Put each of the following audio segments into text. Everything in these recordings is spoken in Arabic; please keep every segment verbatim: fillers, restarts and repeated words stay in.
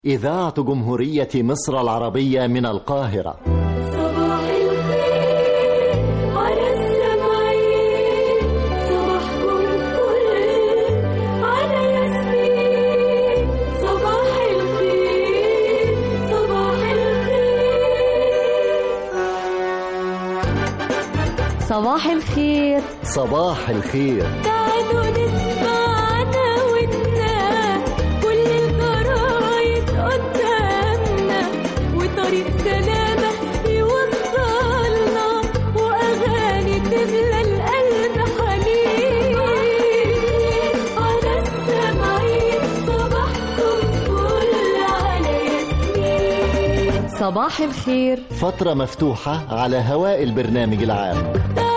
إذاعة جمهورية مصر العربية من القاهرة. صباح الخير على السمعين، صباحكم فل على ياسمين. صباح الخير صباح الخير صباح الخير صباح الخير. تعالوا نسمعنا ودنا كل الجرايد قدامنا، وطريق سلامة يوصلنا، وأغاني تملى القلب حنين. على السمعين صباحكم فل على ياسمين. صباح الخير فترة مفتوحة على هواء البرنامج العام.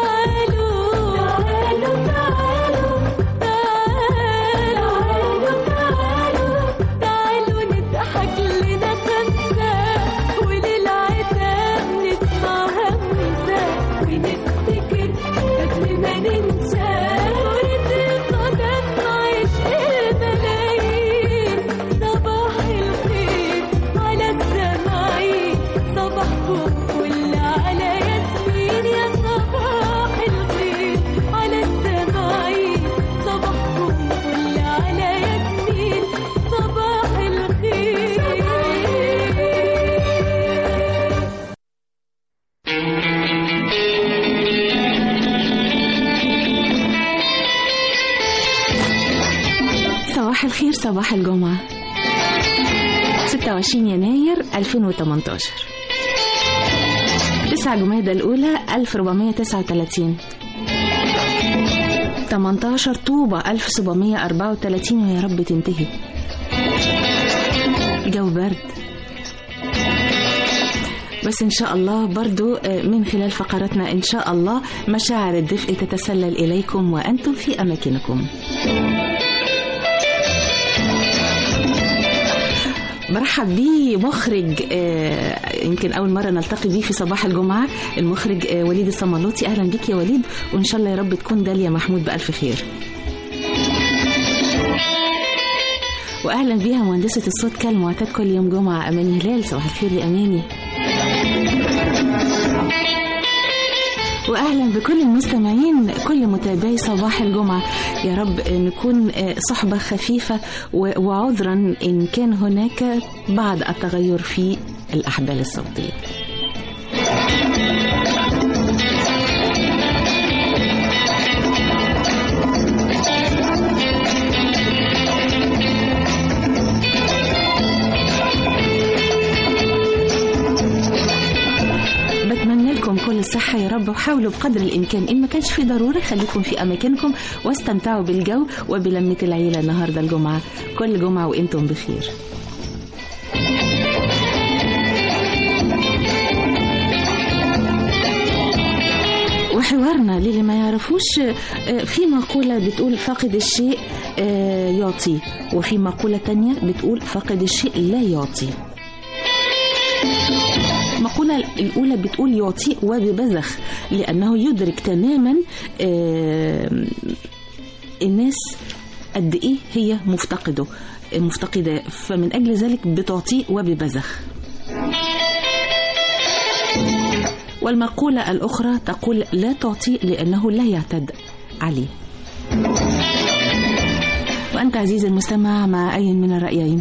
صباح الخير صباح الجمعة ستة وعشرين يناير ألفين وثمانية عشر، تسعة جمادى الأولى ألف وأربعمائة وتسعة وثلاثين، ثمانية عشر طوبة ألف وسبعمائة وأربعة وثلاثين، ويا رب تنتهي. جو برد بس إن شاء الله برضو من خلال فقراتنا إن شاء الله مشاعر الدفء تتسلل إليكم وأنتم في أماكنكم. برحب بيه مخرج آه يمكن أول مرة نلتقي بيه في صباح الجمعة، المخرج آه وليد الصمالوطي. أهلا بك يا وليد، وإن شاء الله يا رب تكون داليا محمود بألف خير. وأهلا بيها مهندسة الصوت كالمعتاد كل يوم جمعة أماني هلال. صباح الخير يا أماني. وأهلا بكل المستمعين كل متابعي صباح الجمعة. يا رب نكون صحبة خفيفة، وعذرا إن كان هناك بعض التغير في الأحبال الصوتية. كل الصحة يا رب، وحاولوا بقدر الإمكان إن ما كانش في ضرورة خليكم في أماكنكم واستمتعوا بالجو وبلمة العيلة النهاردة الجمعة. كل جمعة وإنتم بخير. وحوارنا للي ما يعرفوش، في مقولة بتقول فاقد الشيء يعطي، وفي مقولة تانية بتقول فاقد الشيء لا يعطي. المقولة الأولى بتقول يعطي وببذخ، لأنه يدرك تماما الناس قد إيه هي مفتقده مفتقدة، فمن أجل ذلك بتعطي وببذخ. والمقولة الأخرى تقول لا تعطي لأنه لا يعتد عليه. وأنت عزيزي المستمع مع أي من الرأيين؟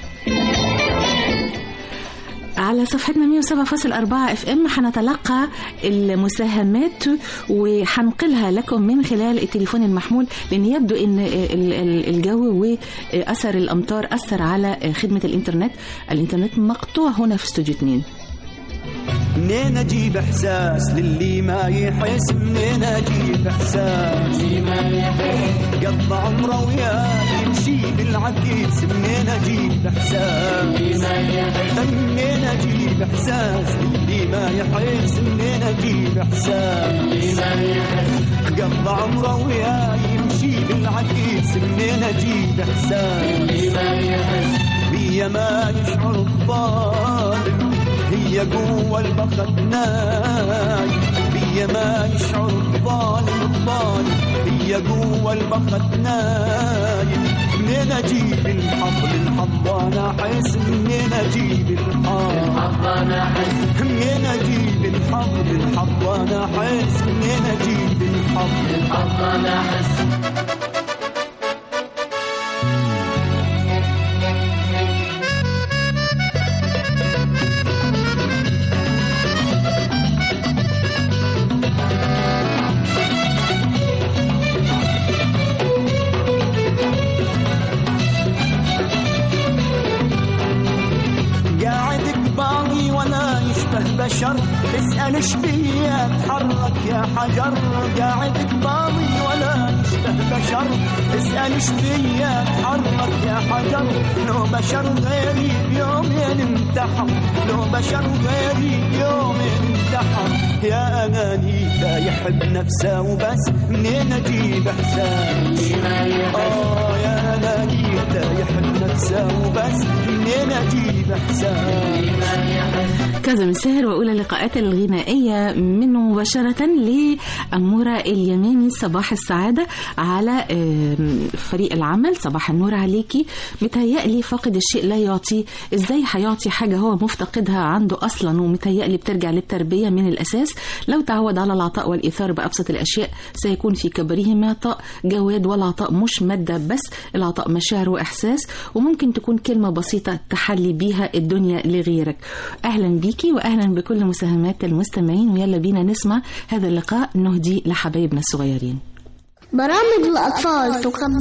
على صفحتنا مئة وسبعة فاصلة أربعة اف ام حنتلقى المساهمات وحنقلها لكم من خلال التليفون المحمول، لأن يبدو أن الجو وأثر الأمطار أثر على خدمة الإنترنت. الإنترنت مقطوع هنا في استوديو اثنين. منين اجيب احساس للي ما يحس، منين اجيب احساس للي ما يحس، قضى عمره وياه يمشي بالعكيس. منين اجيب احساس للي ما يحس، منين اجيب احساس للي ما يحس، منين اجيب احساس للي ما يحس، قضى عمره وياه يمشي بالعكيس. منين اجيب احساس للي ما يحس، هي ما يشعر الظالم، هي هي جوا البخت نايم هي ما يشعر الظالم الظالم هي جوا البخت نايم منين اجيب الحظ الحظ انا احس منين اجيب الحظ انا احس منين اجيب الحظ الحظ انا احس منين اجيب الحظ الحظ انا احس بشر اسأل شبيه اتحرك يا حجر قاعد قباضي ولا يشبه بشر اسأل شبيه اتحرك يا حجر لو بشر غيري بيومين انتحر لو بشر غيري بيومين انتحر يا أناني لا يحب نفسه وبس منين أجيب إحساس آه يا أناني لا يحب نفسه وبس منين أجيب إحساس كاظم الساهر وأولى اللقاءات الغنائية منه مباشرة لأمورة اليماني. صباح السعادة على فريق العمل، صباح النور عليكي. متهيألي فاقد الشيء لا يعطي، ازاي هيعطي حاجة هو مفتقدها عنده أصلا؟ ومتهيألي بترجع للتربية من الأساس. لو تعود على العطاء والإيثار بأبسط الأشياء سيكون في كبرهما عطاء جواد، والعطاء مش مادة بس، العطاء مشاعر وإحساس، وممكن تكون كلمة بسيطة تحلي بيها الدنيا لغيرك. أهلا بيكي وأهلا بكل مساهمات المستمعين، ويلا بينا نسمع هذا اللقاء نهدي لحبايبنا الصغيرين. برامج الأطفال تقدم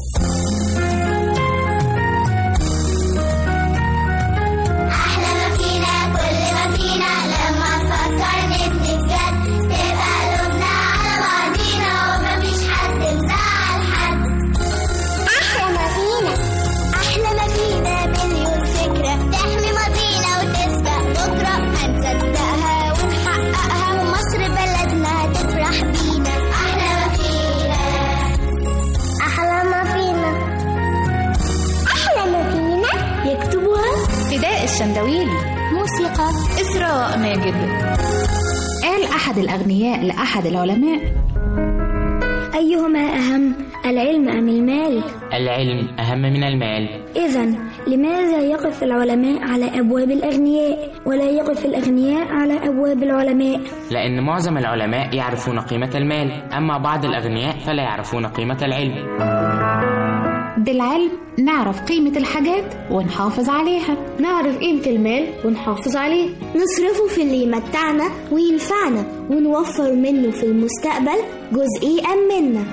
أحلى ما فينا كل ما فينا لما نفكر نبني بجد تبقى قلوبنا على بعضينا ومفيش حد مزعل حد. أحلى ما فينا أحلى ما فينا مليون فكرة تحمي ماضينا وتسبق بكرة هنصدقها ونحققها ومصر بلدنا هتفرح بينا. أحلى ما فينا أحلى ما فينا أحلى ما فينا يكتبها فداء الشندويلي، موسيقى إسراء ماجد. قال أحد الأغنياء لأحد العلماء: أيهما أهم، العلم أم المال؟ العلم أهم من المال. إذن لماذا يقف العلماء على أبواب الأغنياء ولا يقف الأغنياء على أبواب العلماء؟ لأن معظم العلماء يعرفون قيمة المال، أما بعض الأغنياء فلا يعرفون قيمة العلم. بالعلم نعرف قيمة الحاجات ونحافظ عليها، نعرف قيمة المال ونحافظ عليه، نصرفه في اللي يمتعنا وينفعنا ونوفر منه في المستقبل جزء يأمننا.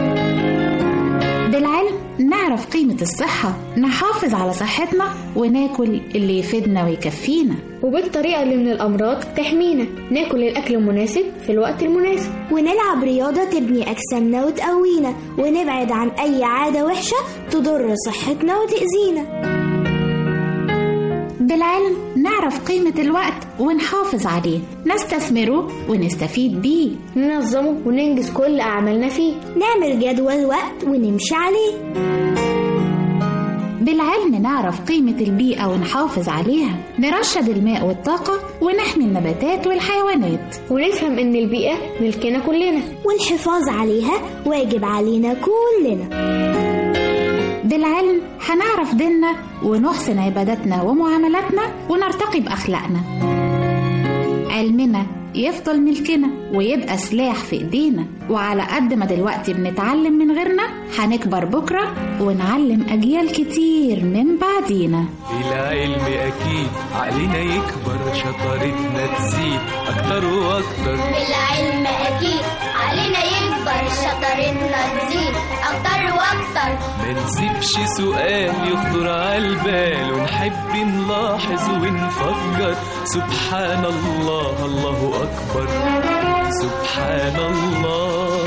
بالعلم نعرف قيمة الصحة، نحافظ على صحتنا وناكل اللي يفيدنا ويكفينا، وبالطريقة اللي من الأمراض تحمينا، ناكل الأكل المناسب في الوقت المناسب، ونلعب رياضة تبني أجسامنا وتقوينا، ونبعد عن أي عادة وحشة تضر صحتنا وتأذينا. بالعلم نعرف قيمة الوقت ونحافظ عليه، نستثمره ونستفيد بيه، ننظمه وننجز كل أعمالنا فيه، نعمل جدول وقت ونمشي عليه. بالعلم نعرف قيمة البيئة ونحافظ عليها، نرشد الماء والطاقة ونحمي النباتات والحيوانات، ونفهم إن البيئة ملكنا كلنا والحفاظ عليها واجب علينا كلنا. بالعلم هنعرف ديننا ونحسن عباداتنا ومعاملاتنا ونرتقي بأخلاقنا. علمنا يفضل ملكنا ويبقى سلاح في ايدينا، وعلى قد ما دلوقتي بنتعلم من غيرنا هنكبر بكرة ونعلم أجيال كتير من بعدينا. العلم أكيد علينا يكبر، شطارتنا تزيد أكتر وأكتر. بالعلم أكيد علينا يكبر، شطارتنا تزيد أكتر وأكتر. ما نسيبش سؤال يخطر عالبال، ونحب نلاحظ ونفكر. سبحان الله الله أكبر، سبحان الله.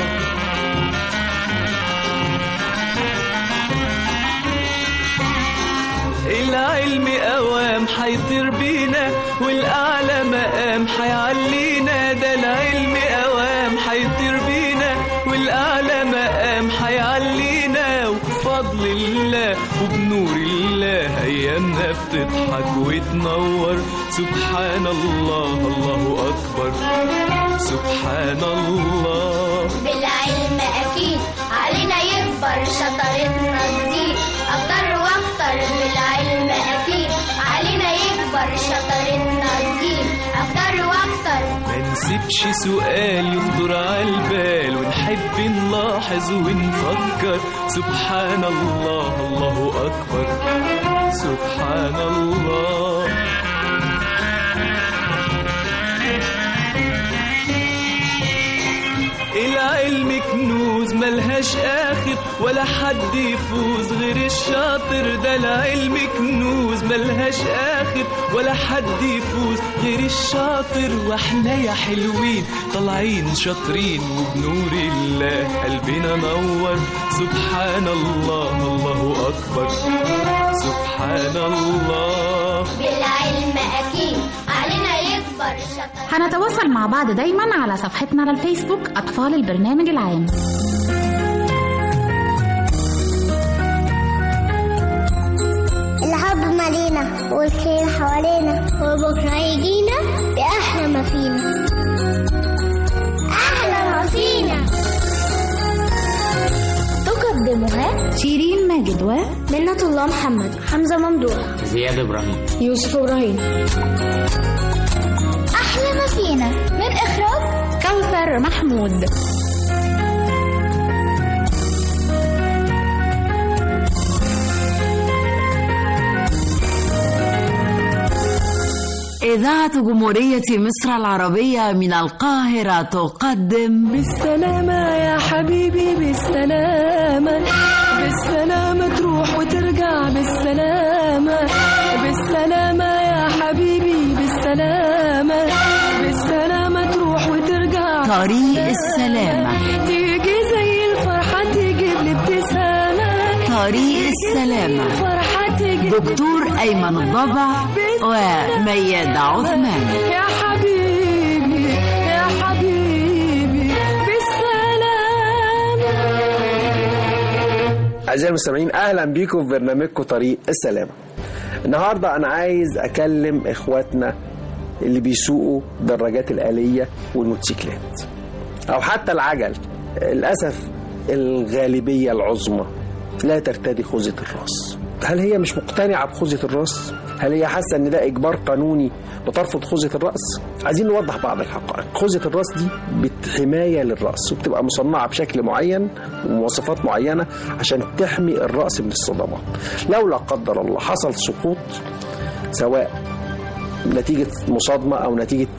العلم قوام حيطير بينا، والأعلى مقام حيعلينا. ده العلم قوام حيطير بينا، والأعلى مقام حيعلينا. وبفضل الله وبنور الله هيا قدامنا بتضحك وتنور. سبحان الله الله أكبر سبحان الله. بالعلم أكيد علينا يكبر شطارتنا تزيد أكتر وأكتر. بالعلم أكيد علينا يكبر شطارتنا تزيد أكتر وأكتر. ما نسيبش سؤال يخطر عالبال ونحب نلاحظ ونفكر. سبحان الله الله أكبر سبحان الله. العلم كنوز ملهاش آخر ولا حد يفوز غير الشاطر. ده العلم كنوز ملهاش آخر ولا حد يفوز غير الشاطر. واحنا يا حلوين طالعين شاطرين وبنور الله قلبنا نور. سبحان الله الله أكبر سبحان الله. بالعلم أكيد علينا يكبر شطارتنا. هنتواصل مع بعض دايما على صفحتنا على الفيسبوك أطفال البرنامج العام. الحب مالينا والخير حوالينا وبكرة يجينا بأحلى ما فينا. أحلى ما فينا. تقدمها شيرين ماجد و منة الله محمد، حمزة ممدوح، زياد إبراهيم، يوسف إبراهيم. أحلى ما فينا من إخراج كوثر محمود. إذاعة جمهورية مصر العربية من القاهرة تقدم بالسلامة يا حبيبي بالسلامة، بالسلامة تروح وترجع بالسلامة، بالسلامة يا حبيبي بالسلامة، بالسلامة تروح وترجع. طريق السلامة تيجي زي الفرحة تجيب لي ابتسامة. طريق السلامة دكتور أيمن الضبع وميادة عثمان. يا حبيبي يا حبيبي بالسلامة. أعزائي المستمعين، أهلا بيكم في برنامجكم طريق السلامة. النهاردة أنا عايز أكلم إخواتنا اللي بيسوقوا دراجات الآلية والموتوسيكلات أو حتى العجل. للأسف الغالبية العظمى لا ترتدي خوذة الراس. هل هي مش مقتنعة بخوذة الراس؟ هل هي حاسة ان ده اجبار قانوني بترفض خوذة الراس؟ عايزين نوضح بعض الحقائق. خوذة الراس دي حماية للراس وبتبقى مصنعة بشكل معين ومواصفات معينة عشان تحمي الراس من الصدمات. لو لا قدر الله حصل سقوط سواء نتيجة مصادمة أو نتيجة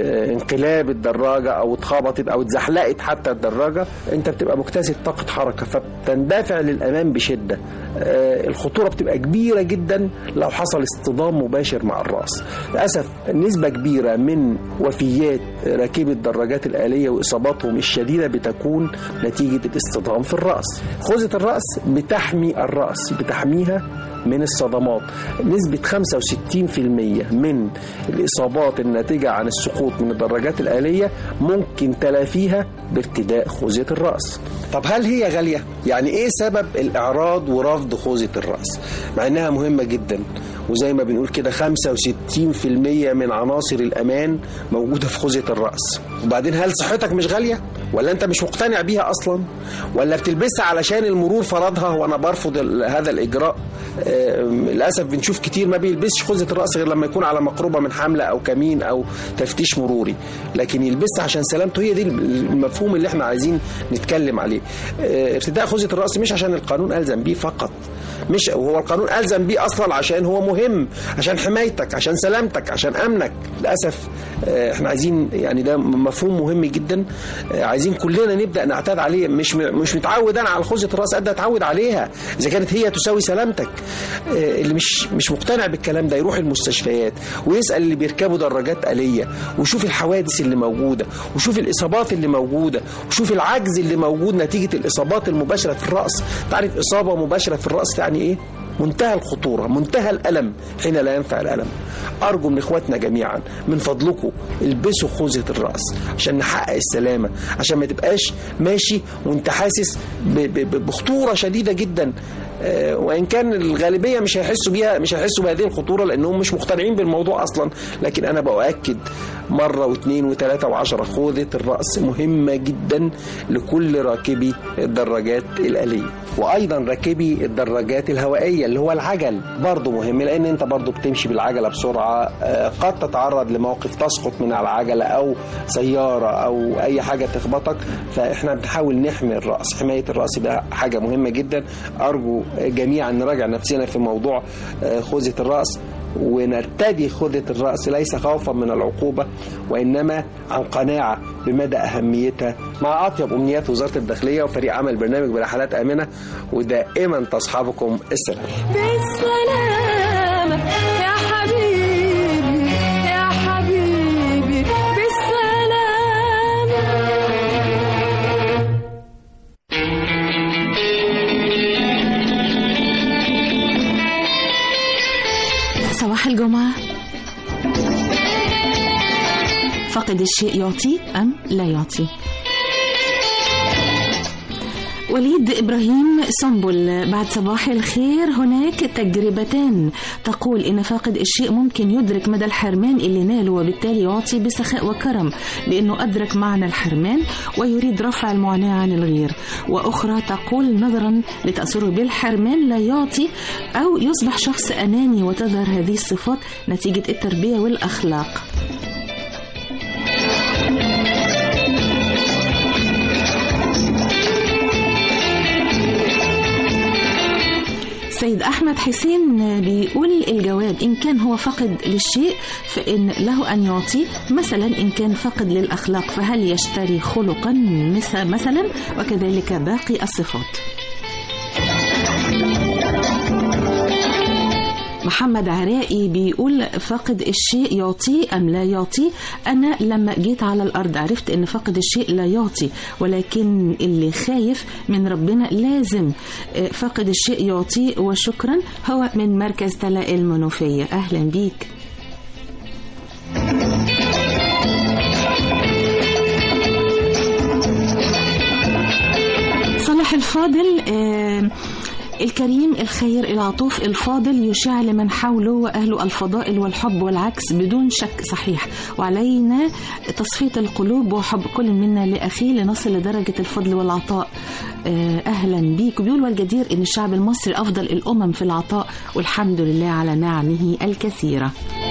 انقلاب الدراجة أو اتخبطت أو اتزحلقت حتى الدراجة، أنت بتبقى مكتسب طاقة حركة فبتندفع للأمام بشدة. الخطورة بتبقى كبيرة جدا لو حصل اصطدام مباشر مع الرأس. للأسف نسبة كبيرة من وفيات راكبي الدراجات الآلية وإصاباتهم الشديدة بتكون نتيجة الاصطدام في الرأس. خوذة الرأس بتحمي الرأس، بتحميها من الصدمات. نسبة خمسة وستين بالمئة من الإصابات الناتجة عن السقوط من الدراجات الآلية ممكن تلافيها بارتداء خوذة الرأس. طب هل هي غالية؟ يعني إيه سبب الإعراض ورفض خوذة الرأس؟ مع إنها مهمة جدا وزي ما بنقول كده خمسة وستين بالمئة من عناصر الأمان موجودة في خوذة الرأس. وبعدين هل صحتك مش غالية؟ ولا أنت مش مقتنع بيها أصلا؟ ولا بتلبسها علشان المرور فرضها وأنا برفض هذا الإجراء؟ آه للأسف بنشوف كتير ما بيلبسش خوذة الرأس غير لما يكون على مقربة من حملة أو كمين أو تفتيش مروري، لكن يلبسها عشان سلامته. هي دي المفهوم اللي احنا عايزين نتكلم عليه. آه ارتداء خوذة الرأس مش عشان القانون ألزم بيه فقط، مش وهو القانون ألزم بيه أصلا عشان هو مهم، عشان حمايتك، عشان سلامتك، عشان أمنك. للأسف احنا عايزين يعني ده مفهوم مهم جدا عايزين كلنا نبدأ نعتاد عليه. مش مش متعود أنا على خوذة الرأس قد أتعود عليها إذا كانت هي تساوي سلامتك. اللي مش مش مقتنع بالكلام ده يروح المستشفيات ويسأل اللي بيركبوا دراجات آلية وشوف الحوادث اللي موجودة وشوف الإصابات اللي موجودة وشوف العجز اللي موجود نتيجة الإصابات المباشرة في الرأس. تعرف إصابة مباشرة في الرأس يعني إيه؟ منتهى الخطورة، منتهى الألم حين لا ينفع الألم. أرجو من إخواتنا جميعا من فضلكم البسوا خوذة الرأس عشان نحقق السلامة، عشان ما تبقاش ماشي وانت حاسس بخطورة شديدة جدا، وإن كان الغالبية مش هيحسوا بيها، مش هيحسوا بهذه الخطورة لأنهم مش مقتنعين بالموضوع أصلا. لكن أنا بأؤكد مرة واثنين وثلاثة وعشرة، خوذة الرأس مهمة جدا لكل راكبي الدراجات الآلية، وأيضا راكبي الدراجات الهوائية اللي هو العجل برضو مهم، لأن أنت برضو بتمشي بالعجلة بسرعة، قد تتعرض لموقف تسقط من على العجلة أو سيارة أو أي حاجة تخبطك، فإحنا بنحاول نحمي الرأس. حماية الرأس ده حاجة مهمة جدا. أرجو جميعا نراجع نفسنا في موضوع خوذة الرأس، ونرتدي خوذة الرأس ليس خوفا من العقوبة، وإنما عن قناعة بمدى أهميتها. مع أطيب أمنيات وزارة الداخلية وفريق عمل برنامج برحلات آمنة، ودائما تصحبكم السلام. بالسلامة يا حبيبي يا حبيبي بالسلامة. صباح الجمعة. فقد الشيء يعطي أم لا يعطي؟ وليد إبراهيم سنبل بعد صباح الخير. هناك تجربتان تقول إن فاقد الشيء ممكن يدرك مدى الحرمان اللي ناله، وبالتالي يعطي بسخاء وكرم لأنه أدرك معنى الحرمان ويريد رفع المعاناة عن الغير. وأخرى تقول نظرا لتأثره بالحرمان لا يعطي، أو يصبح شخص أناني وتظهر هذه الصفات نتيجة التربية والأخلاق. سيد أحمد حسين بيقول الجواب إن كان هو فقد للشيء فإن له أن يعطي، مثلا إن كان فقد للأخلاق فهل يشتري خلقا مثلا، وكذلك باقي الصفات. محمد عرائي بيقول فقد الشيء يعطي أم لا يعطي؟ أنا لما جيت على الأرض عرفت أن فقد الشيء لا يعطي، ولكن اللي خايف من ربنا لازم فقد الشيء يعطي. وشكرا. هو من مركز تلاقي المنوفية. أهلا بيك. صلاح الفاضل آه الكريم الخير العطوف الفاضل يشاع لمن حوله وأهله الفضائل والحب والعكس بدون شك صحيح، وعلينا تصفية القلوب وحب كل منا لأخيه لنصل لدرجة الفضل والعطاء. أهلا بيك. وبيقول والجدير إن الشعب المصري أفضل الأمم في العطاء، والحمد لله على نعمه الكثيرة.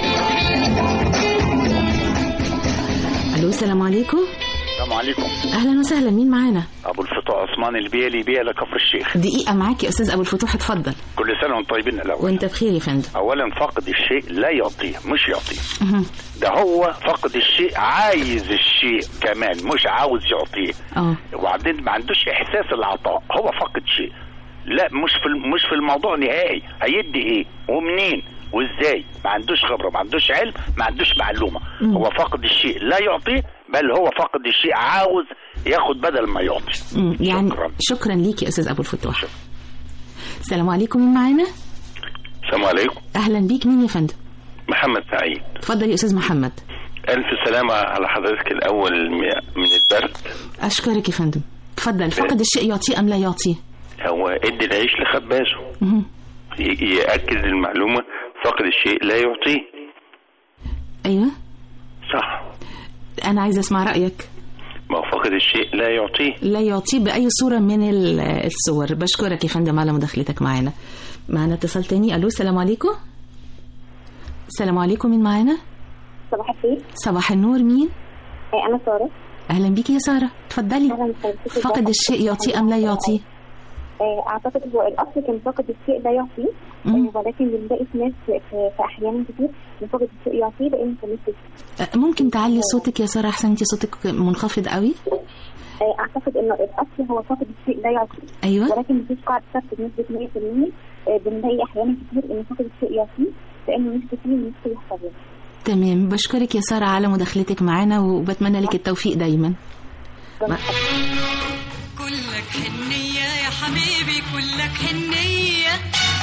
ألو السلام عليكم. السلام عليكم. أهلا وسهلا. مين معانا؟ أبو الفتوح عثمان البيلي بيلا كفر الشيخ. دقيقة معاك يا أستاذ أبو الفتوح، اتفضل. كل سنة وانتم طيبين. الأول وانت بخير يا فندم. أولا فقد الشيء لا يعطيه، مش يعطيه. ده هو فقد الشيء عايز الشيء كمان، مش عاوز يعطيه. اه وبعدين ما عندوش إحساس العطاء، هو فقد شيء. لا مش في مش في الموضوع نهائي. هيدي إيه ومنين وإزاي؟ ما عندوش خبرة، ما عندوش علم، ما عندوش معلومة. مم. هو فقد الشيء لا يعطيه، بل هو فقد الشيء عاوز ياخد بدل ما يعطي. يعني شكرا, شكرا ليك يا أستاذ أبو الفتوح. شكرا. السلام عليكم. مين معانا؟ السلام عليكم. أهلا بيك. مين يا فندم؟ محمد سعيد. اتفضل يا أستاذ محمد. ألف سلامة على حضرتك الأول من البرد. أشكرك يا فندم. اتفضل. فقد الشيء يعطيه أم لا يعطيه؟ هو ادي العيش لخبازه. يأكد المعلومة فقد الشيء لا يعطيه. أيوة صح. أنا عايز أسمع رأيك. ما فقد الشيء لا يعطيه. لا يعطيه بأي صورة من الصور. بشكرك يا فندم على مداخلتك معنا. معنا اتصال تاني. ألو السلام عليكم. السلام عليكم. مين معنا؟ صباح الخير. صباح النور. مين؟ أنا سارة. أهلا بيكي يا سارة، اتفضلي. فقد الشيء يعطيه أم لا يعطيه؟ أعتقد هو الأصل كان فقد الشيء لا يعطيه، ولكن بنلاقي في ناس في أحيانا كتير فقد الشيء يعطيه لأنه كان. ممكن تعلي صوتك يا سارة أحسن، أنت صوتك منخفض قوي. أعتقد إنه الأصل هو فقد الشيء لا يعطيه. أيوة. ولكن مفيش قاعدة ثابتة بنسبة مية في المية. بنلاقي أحيانا كتير إنه فقد الشيء يعطيه لأنه مش كتير ونفسه يحفظه. تمام. بشكرك يا سارة على مداخلتك معنا وبتمنى لك التوفيق دايما. ما... كلك حنية يا حبيبي، كلك حنية، ولا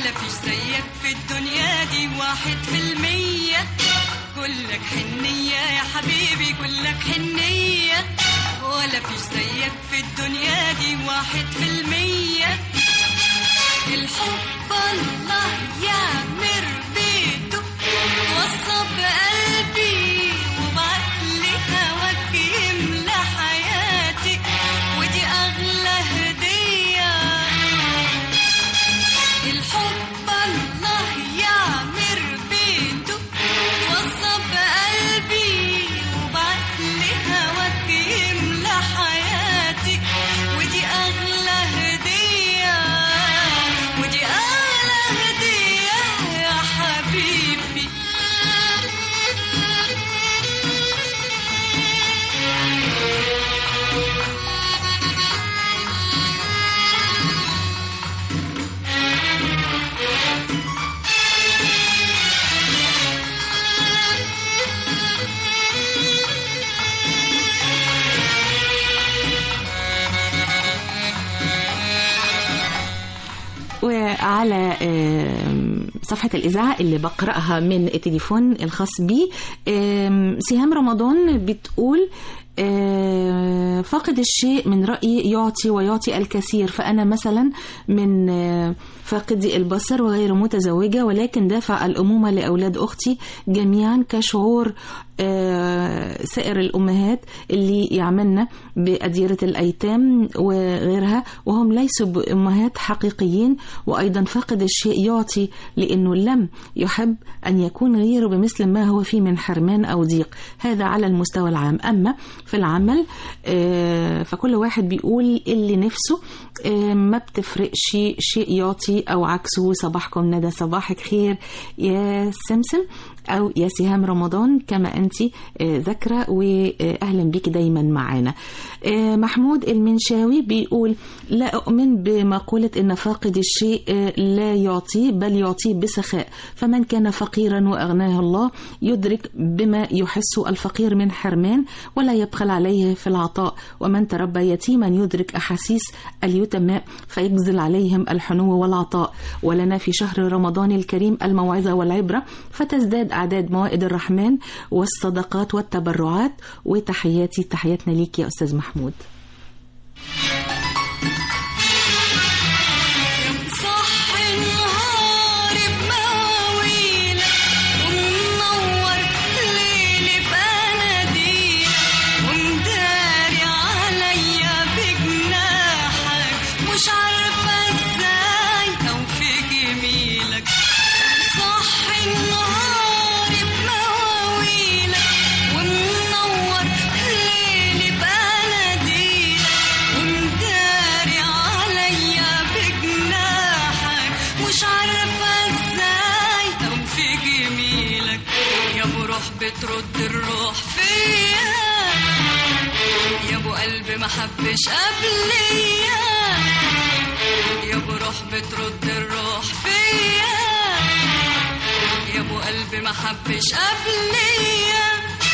ولا فيش زيك في الدنيا دي واحد في المية. كلك حنية يا حبيبي كلك حنية، ولا فيش زيك في الدنيا دي واحد في المية. الحب الله يعمر بيته وصى بقلبي وبعتلي هواك يملى حياتي، ودي أغلى هدية. الحب الله يعمر بيته وصى بقلبي وبعتلي هواك يملى حياتي، ودي أغلى هدية، ودي أغلى هدية يا حبيبي. وعلى صفحة الإذاعة اللي بقرأها من التليفون الخاص بي، سهام رمضان بتقول فاقد الشيء من رأيي يعطي ويعطي الكثير، فأنا مثلا من فاقدي البصر وغير متزوجة، ولكن دافع الأمومة لأولاد أختي جميعا كشعور سائر الأمهات اللي يعملن بأديرة الأيتام وغيرها وهم ليسوا بأمهات حقيقيين. وأيضا فاقد الشيء يعطي لأنه لم يحب أن يكون غيره بمثل ما هو فيه من حرمان أو ضيق. هذا على المستوى العام. أما في العمل فكل واحد بيقول اللي نفسه، ما بتفرقش شيء يعطي أو عكسه. صباحكم ندى، صباحك خير يا سمسم أو يا سهام رمضان كما أنت ذكرى، وأهلا بك دايما معنا. محمود المنشاوي بيقول لا أؤمن بمقولة إن فاقد الشيء لا يعطيه بل يعطيه بسخاء، فمن كان فقيرا وأغناه الله يدرك بما يحس الفقير من حرمان ولا يبخل عليه في العطاء، ومن تربى يتيما يدرك أحاسيس اليتماء فيجزل عليهم الحنو والعطاء. ولنا في شهر رمضان الكريم الموعظة والعبرة، فتزداد أعداد موائد الرحمن والصدقات والتبرعات. وتحياتي تحياتنا ليك يا أستاذ محمود. بترد الروح فيا يا ابو قلبي ما حبش قبليا، يا ابو روح بترد الروح فيا يا ابو قلبي ما حبش قبليا.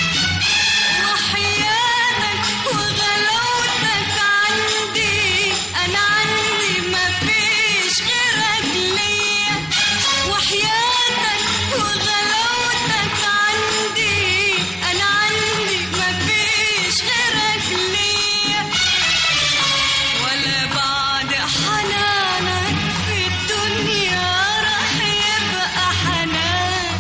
وحياتك وغلاوتك عندي، انا عندي ما فيش غيرك ليا. وحياتك وغلاوتك عندي، انا عندي ما فيش غيرك ليا. ولا بعد حنانك في الدنيا راح يبقى حنان،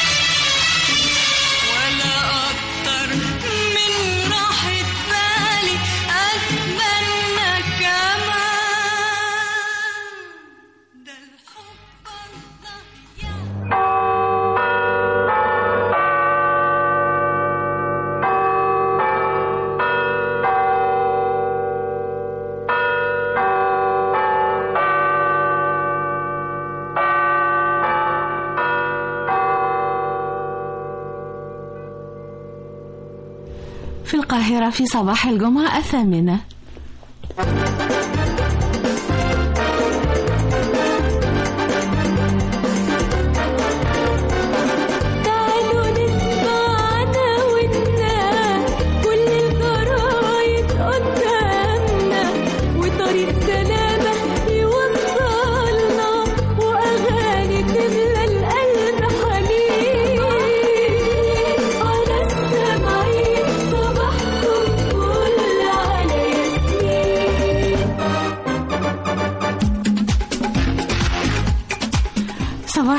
ولا اكتر من راحة بالي اتمنى كمان. ده الحب الله في القاهرة في صباح الجمعة الثامنة. طريق سلامة يوصلنا وأغاني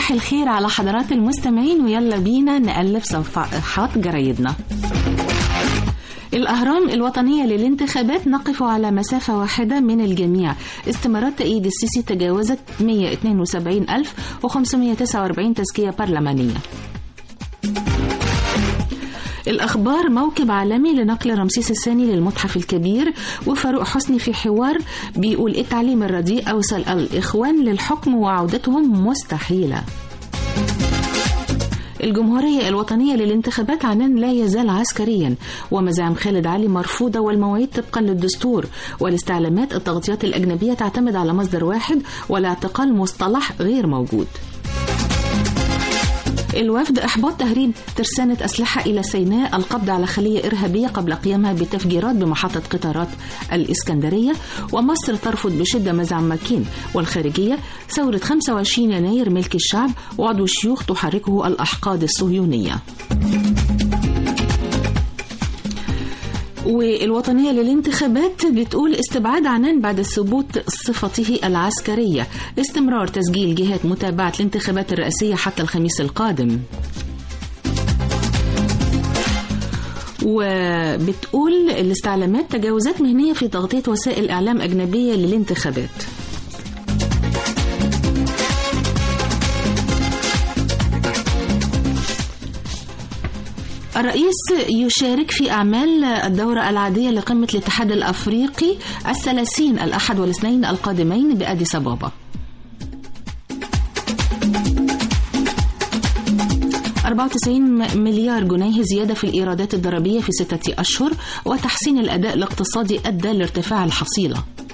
صباح الخير على حضرات المستمعين، ويلا بينا نقلب صفحات جرايدنا. الأهرام الوطنية للانتخابات نقف على مسافة واحدة من الجميع. استمارات تأييد السيسي تجاوزت مئة واثنين وسبعين ألف وخمسمئة وتسعة وأربعين تزكية برلمانية. الأخبار موكب عالمي لنقل رمسيس الثاني للمتحف الكبير، وفاروق حسني في حوار بيقول التعليم الرديء أوصل الإخوان للحكم وعودتهم مستحيلة. الجمهورية الوطنية للانتخابات عنان لا يزال عسكريا، ومزاعم خالد علي مرفوضة والمواعيد طبقا للدستور، والاستعلامات التغطيات الأجنبية تعتمد على مصدر واحد، والاعتقال مصطلح غير موجود. الوفد إحباط تهريب ترسانة أسلحة إلى سيناء، القبض على خلية إرهابية قبل قيامها بتفجيرات بمحطة قطارات الإسكندرية، ومصر ترفض بشدة مزاعم ماكين. والخارجية ثورة خمسة وعشرين يناير ملك الشعب، وعضو الشيوخ تحركه الأحقاد الصهيونية. والوطنية للانتخابات بتقول استبعاد عنان بعد ثبوت صفته العسكرية، استمرار تسجيل جهات متابعة الانتخابات الرئاسية حتى الخميس القادم. وبتقول الاستعلامات تجاوزات مهنية في تغطية وسائل إعلام أجنبية للانتخابات. الرئيس يشارك في أعمال الدورة العادية لقمة الاتحاد الأفريقي الثلاثين الأحد والاثنين القادمين بأديس أبابا. أربعة وتسعين مليار جنيه زيادة في الإيرادات الضريبية في ستة أشهر، وتحسين الأداء الاقتصادي أدى لارتفاع الحصيلة.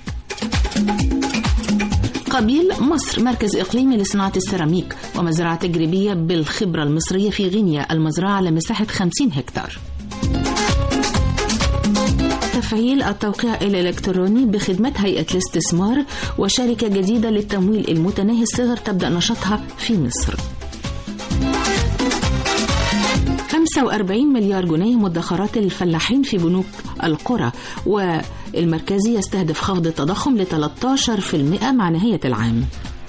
قبيل مصر مركز إقليمي لصناعة السيراميك، ومزرعة تجريبية بالخبرة المصرية في غينيا، المزرعة على مساحة خمسين هكتار. تفعيل التوقيع الإلكتروني بخدمة هيئة الاستثمار، وشركة جديدة للتمويل المتناهي الصغر تبدأ نشاطها في مصر. خمسة وأربعين مليار جنيه مدخرات الفلاحين في بنوك القرى، والمركزي يستهدف خفض التضخم ل ثلاثة عشر بالمئة مع نهاية العام.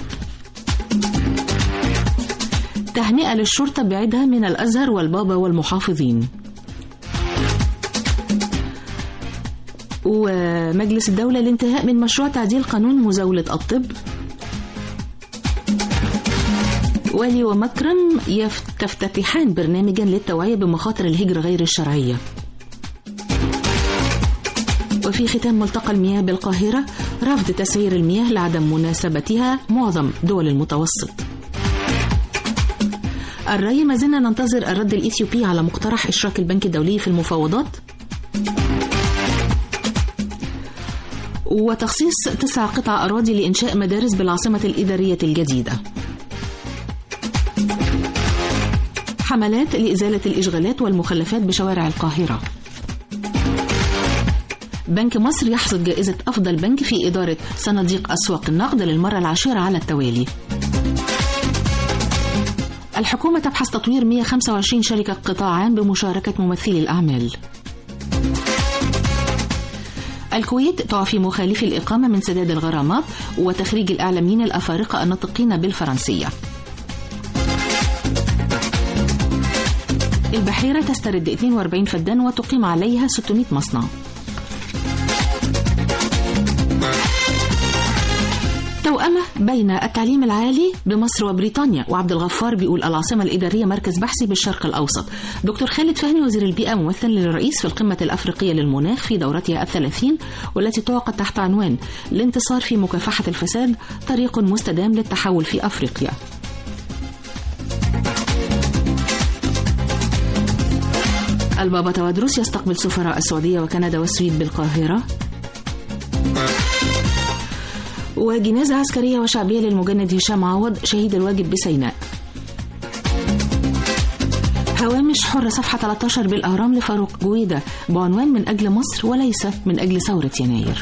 تهنئة للشرطة بعيدها من الأزهر والبابا والمحافظين. ومجلس الدولة الانتهاء من مشروع تعديل قانون مزاولة الطب. والي ومكرم تفتتحان برنامجا للتوعية بمخاطر الهجرة غير الشرعية. وفي ختام ملتقى المياه بالقاهرة، رفض تسعير المياه لعدم مناسبتها معظم دول المتوسط. الرأي ما زلنا ننتظر الرد الإثيوبي على مقترح إشراك البنك الدولي في المفاوضات. وتخصيص تسع قطع أراضي لإنشاء مدارس بالعاصمة الإدارية الجديدة. حملات لإزالة الإشغالات والمخلفات بشوارع القاهرة. بنك مصر يحصد جائزة أفضل بنك في إدارة صناديق أسواق النقد للمرة العاشرة على التوالي. الحكومة تبحث تطوير مئة وخمسة وعشرين شركة قطاع عام بمشاركة ممثلي الأعمال. الكويت تعفي مخالفي الإقامة من سداد الغرامات، وتخريج الإعلاميين الأفارقة الناطقين بالفرنسية. البحيرة تسترد اثنين وأربعين فدان وتقيم عليها ستمئة مصنع. توأمة بين التعليم العالي بمصر وبريطانيا، وعبد الغفار بيقول العاصمة الإدارية مركز بحثي بالشرق الأوسط. دكتور خالد فهمي وزير البيئة ممثل للرئيس في القمة الأفريقية للمناخ في دورتها الثلاثين، والتي تعقد تحت عنوان الانتصار في مكافحة الفساد، طريق مستدام للتحول في أفريقيا. البابا توادروس يستقبل سفراء السعودية وكندا والسويد بالقاهرة. وجنازة عسكرية وشعبية للمجند هشام عوض شهيد الواجب بسيناء. هوامش حرة صفحة ثلاثة عشر بالأهرام لفاروق جويدة بعنوان من أجل مصر وليس من أجل ثورة يناير.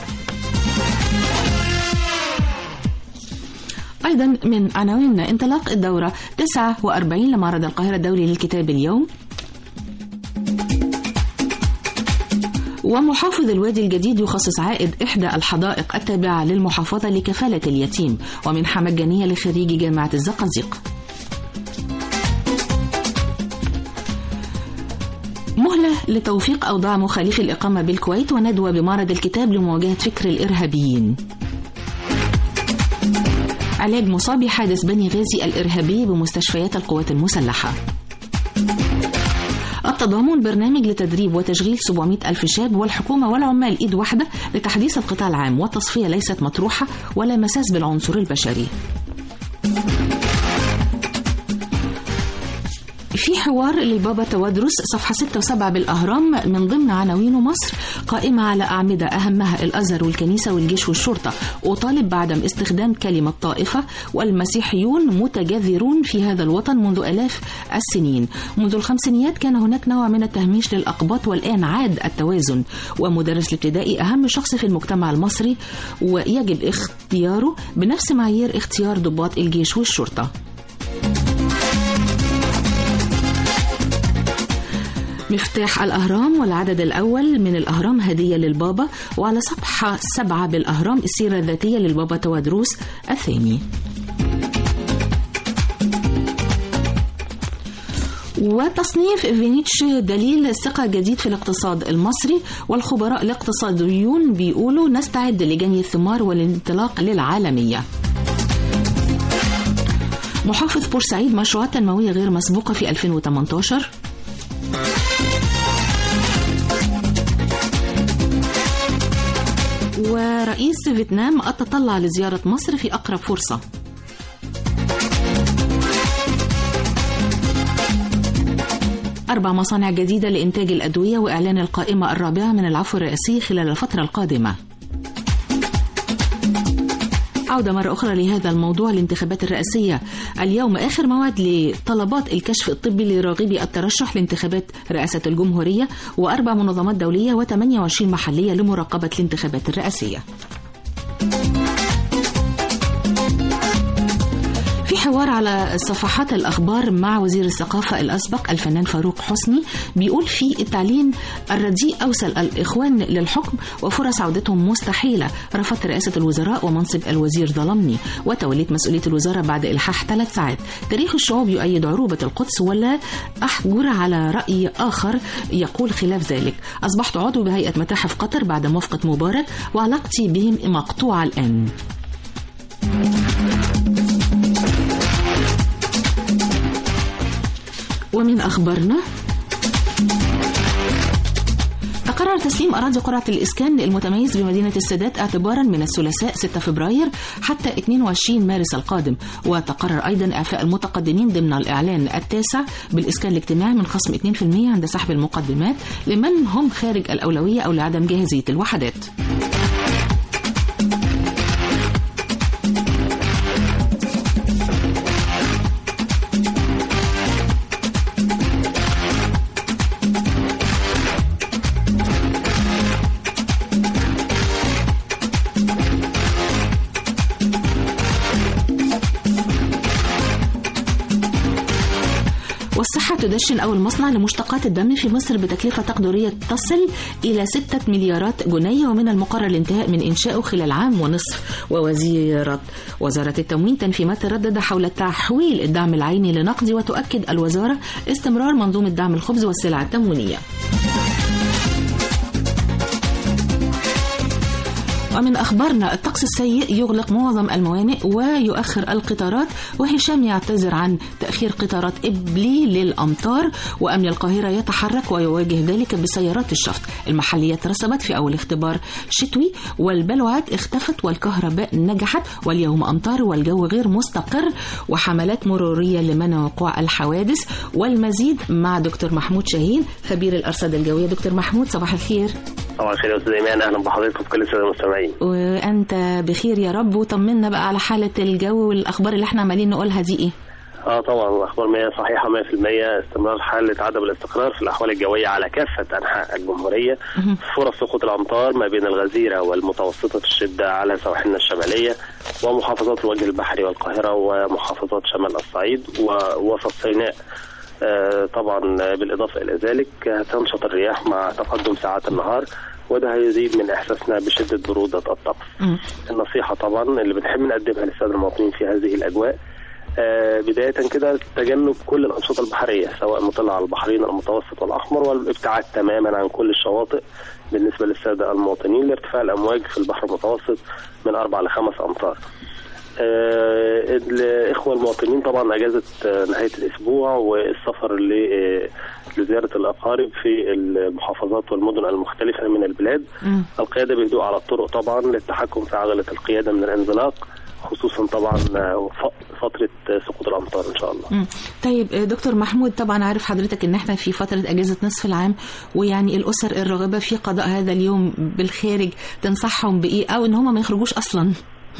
أيضا من عناويننا انطلاق الدورة تسعة وأربعين لمعرض القاهرة الدولي للكتاب اليوم. ومحافظ الوادي الجديد يخصص عائد إحدى الحدائق التابعة للمحافظة لكفالة اليتيم، ومنحة مجانية لخريجي جامعة الزقازيق. مهلة لتوفيق أوضاع مخالفي الإقامة بالكويت، وندوة بمعرض الكتاب لمواجهة فكر الإرهابيين. علاج مصابي حادث بني غازي الإرهابي بمستشفيات القوات المسلحة. التضامن برنامج لتدريب وتشغيل سبعمائة ألف شاب، والحكومة والعمال إيد واحدة لتحديث القطاع العام، والتصفية ليست مطروحة ولا مساس بالعنصر البشري. في حوار للبابا توادرس صفحة ستة وسبعة بالأهرام من ضمن عناوين مصر قائمة على أعمدة أهمها الأزهر والكنيسة والجيش والشرطة، وطالب بعدم استخدام كلمة طائفة، والمسيحيون متجذرون في هذا الوطن منذ آلاف السنين. منذ الخمسينيات كان هناك نوع من التهميش للأقباط، والآن عاد التوازن، ومدرس الابتدائي أهم شخص في المجتمع المصري ويجب اختياره بنفس معايير اختيار ضباط الجيش والشرطة. مفتاح الأهرام والعدد الأول من الأهرام هدية للبابا، وعلى صفحة سبعة بالأهرام السيرة الذاتية للبابا توادروس الثاني. وتصنيف فينيتش دليل ثقة جديد في الاقتصاد المصري، والخبراء الاقتصاديون بيقولوا نستعد لجني الثمار والانطلاق للعالمية. محافظ بورسعيد مشروعات تنموية غير مسبوقة في ألفين وثمانية عشر. ورئيس فيتنام التطلع لزيارة مصر في أقرب فرصة. أربع مصانع جديدة لإنتاج الأدوية، وإعلان القائمة الرابعة من العفو الرئاسي خلال الفترة القادمة. عودة مرة أخرى لهذا الموضوع، الانتخابات الرئاسية اليوم آخر موعد لطلبات الكشف الطبي لراغبي الترشح لانتخابات رئاسة الجمهورية، وأربع منظمات دولية وثمانية وعشرين محلية لمراقبة الانتخابات الرئاسية. في حوار على صفحات الأخبار مع وزير الثقافة الأسبق الفنان فاروق حسني، بيقول في التعليم الرديء أوصل الإخوان للحكم وفرص عودتهم مستحيلة. رفضت رئاسة الوزراء ومنصب الوزير ظلمني، وتوليت مسؤولية الوزارة بعد إلحاح ثلاث ساعات. تاريخ الشعوب يؤيد عروبة القدس، ولا أحجر على رأي آخر يقول خلاف ذلك. أصبحت عضو بهيئة متاحف قطر بعد موافقة مبارك، وعلاقتي بهم مقطوعة الآن. ومن أخبارنا، تقرر تسليم أراضي قرعة الإسكان المتميز بمدينة السادات اعتبارا من الثلاثاء ستة فبراير حتى اثنين وعشرين مارس القادم. وتقرر أيضا إعفاء المتقدمين ضمن الإعلان التاسع بالإسكان الاجتماعي من خصم اثنين بالمئة عند سحب المقدمات لمن هم خارج الأولوية أو لعدم جاهزية الوحدات. والصحة تدشن أول مصنع لمشتقات الدم في مصر بتكلفة تقديرية تصل إلى ستة مليارات جنيه، ومن المقرر الانتهاء من إنشائه خلال عام ونصف. ووزيرة وزارة التموين تنفي ما تردد حول تحويل الدعم العيني لنقدي، وتؤكد الوزارة استمرار منظومة دعم الخبز والسلع التموينية. ومن أخبارنا، الطقس السيء يغلق معظم الموانئ ويؤخر القطارات، وهشام يعتذر عن تأخير قطارات إبلي للأمطار، وأمن القاهرة يتحرك ويواجه ذلك بسيارات الشفط. المحليات رسبت في أول اختبار شتوي، والبلوعات اختفت والكهرباء نجحت، واليوم أمطار والجو غير مستقر، وحملات مرورية لمنع وقوع الحوادث. والمزيد مع دكتور محمود شاهين خبير الأرصاد الجوية. دكتور محمود، صباح الخير. صباح الخير يا أستاذ إيمان، أهلا بحضرتك وكل السادة المستمعين. وأنت بخير يا رب. وطمنا بقى على حالة الجو والأخبار اللي احنا عمالين نقولها دي إيه؟ اه طبعا الاخبار مية صحيحه مية بالمية. استمرار حاله عدم الاستقرار في الاحوال الجويه على كافه انحاء الجمهوريه. فرص سقوط الامطار ما بين الغزيره والمتوسطه الشده على سواحلنا الشماليه ومحافظات الوجه البحري والقاهره ومحافظات شمال الصعيد ووسط سيناء طبعا بالإضافة إلى ذلك هتنشط الرياح مع تقدم ساعات النهار، وده هيزيد من إحساسنا بشدة برودة الطقس. النصيحة طبعا اللي بنحب نقدمها للسادة المواطنين في هذه الأجواء آه بداية كده تجنب كل الأنشطة البحرية سواء مطلة على البحرين المتوسط والأحمر، والابتعاد تماما عن كل الشواطئ بالنسبة للسادة المواطنين لارتفاع الأمواج في البحر المتوسط من أربع لخمس أمتار. آه الإخوة المواطنين طبعا أجازة نهاية الأسبوع والسفر لزيارة الأقارب في المحافظات والمدن المختلفة من البلاد. م. القيادة بهدوء على الطرق طبعا للتحكم في عجلة القيادة من الانزلاق، خصوصا طبعا فترة سقوط الأمطار إن شاء الله. م. طيب دكتور محمود، طبعا عارف حضرتك إن احنا في فترة أجازة نصف العام، ويعني الأسر الراغبة في قضاء هذا اليوم بالخارج تنصحهم بإيه أو إن هم ما يخرجوش أصلا؟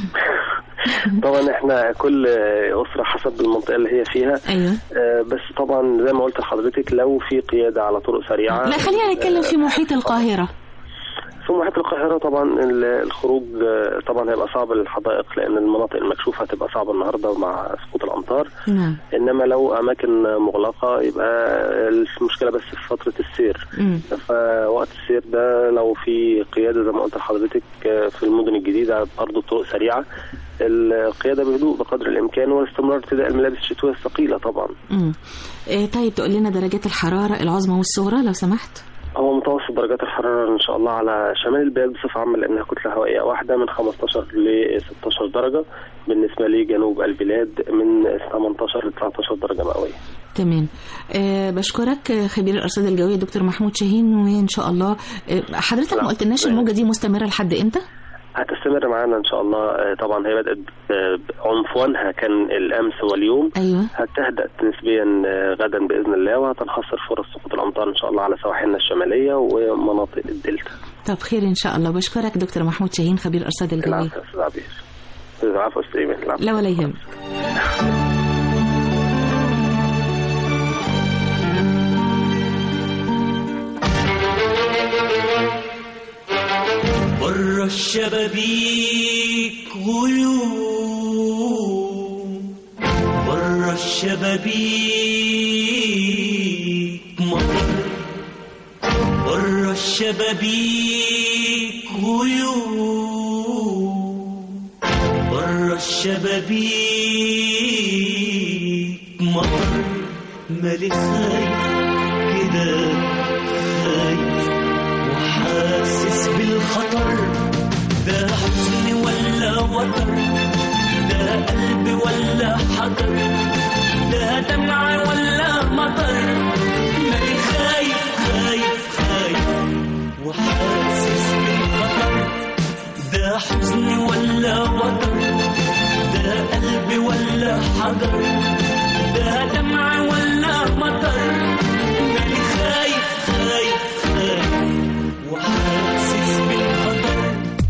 طبعا احنا كل أسرة حسب المنطقة اللي هي فيها. أيوة. آه بس طبعا زي ما قلت لحضرتك لو في قيادة على طرق سريعة. لا خلينا نتكلم في محيط القاهرة. في محيط القاهرة طبعا الخروج طبعا هيبقى صعب للحدائق لأن المناطق المكشوفة هتبقى صعبة النهاردة مع سقوط الأمطار. نعم. إنما لو أماكن مغلقة يبقى المشكلة بس في فترة السير. م. فوقت السير ده لو في قيادة زي ما قلت لحضرتك في المدن الجديدة برضه طرق سريعة، القيادة بهدوء بقدر الإمكان واستمرار ارتداء الملابس الشتوية الثقيلة طبعا. امم إيه طيب تقول لنا درجات الحرارة العظمى والصغرى لو سمحت؟ هو متوسط درجات الحرارة إن شاء الله على شمال البلاد بصفة عامة لأنها كتلة هوائية واحدة من خمستاشر ل ستاشر درجة، بالنسبة لجنوب البلاد من تمنتاشر ل تسعتاشر درجة مئوية. تمام. أه بشكرك خبير الأرصاد الجوية دكتور محمود شاهين، وإن شاء الله أه حضرتك ما قلتلناش الموجة دي مستمرة لحد إمتى؟ هتستمر معانا ان شاء الله. طبعا هي بدات عنفوانها كان الامس واليوم. ايوه. هتهدأ نسبيا غدا باذن الله، وهتنحصر فرص سقوط الامطار ان شاء الله على سواحلنا الشماليه ومناطق الدلتا. طب خير ان شاء الله. بشكرك دكتور محمود شاهين خبير الارصاد الجويه. العفو استاذ عبير. العفو استاذ ايمن. لا ولا يهمك. بره الشبابيك غيوم، بره الشبابيك مطر، بره الشبابيك غيوم، بره الشبابيك مطر. مالي خايف كده خايف وحاسس بالخطر، ده حزن ولا وتر، ده قلب ولا حجر، ده دمع ولا مطر. مالي خايف خايف خايف وحاسس بالخطر، ده حزن ولا وتر، ده قلب ولا حجر، ده دمع ولا مطر. مالي خايف خايف خايف وحاسس بالخطر.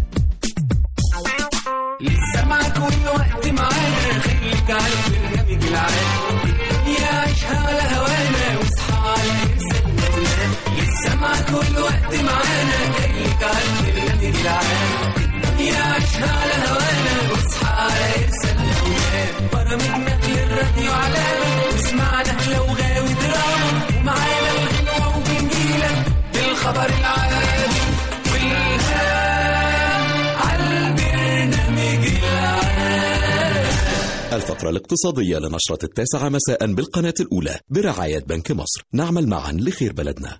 لسه معاك والوقت معانا، خليك على البرنامج العام، يا عيشها على هوانا واصحى على رسالة ونام. لسه معاك والوقت معانا، خليك على البرنامج العام، يا عيشها على هوانا واصحى على رسالة ونام. برامجنا للراديو علامة، واسمعنا لو غاوي دراما، ومعانا الغنوة وبنجيلك بالخبر العادي والهام على البرنامج العام. الفقرة الاقتصادية لنشرة التاسعة مساء بالقناة الأولى برعاية بنك مصر. نعمل معا لخير بلدنا.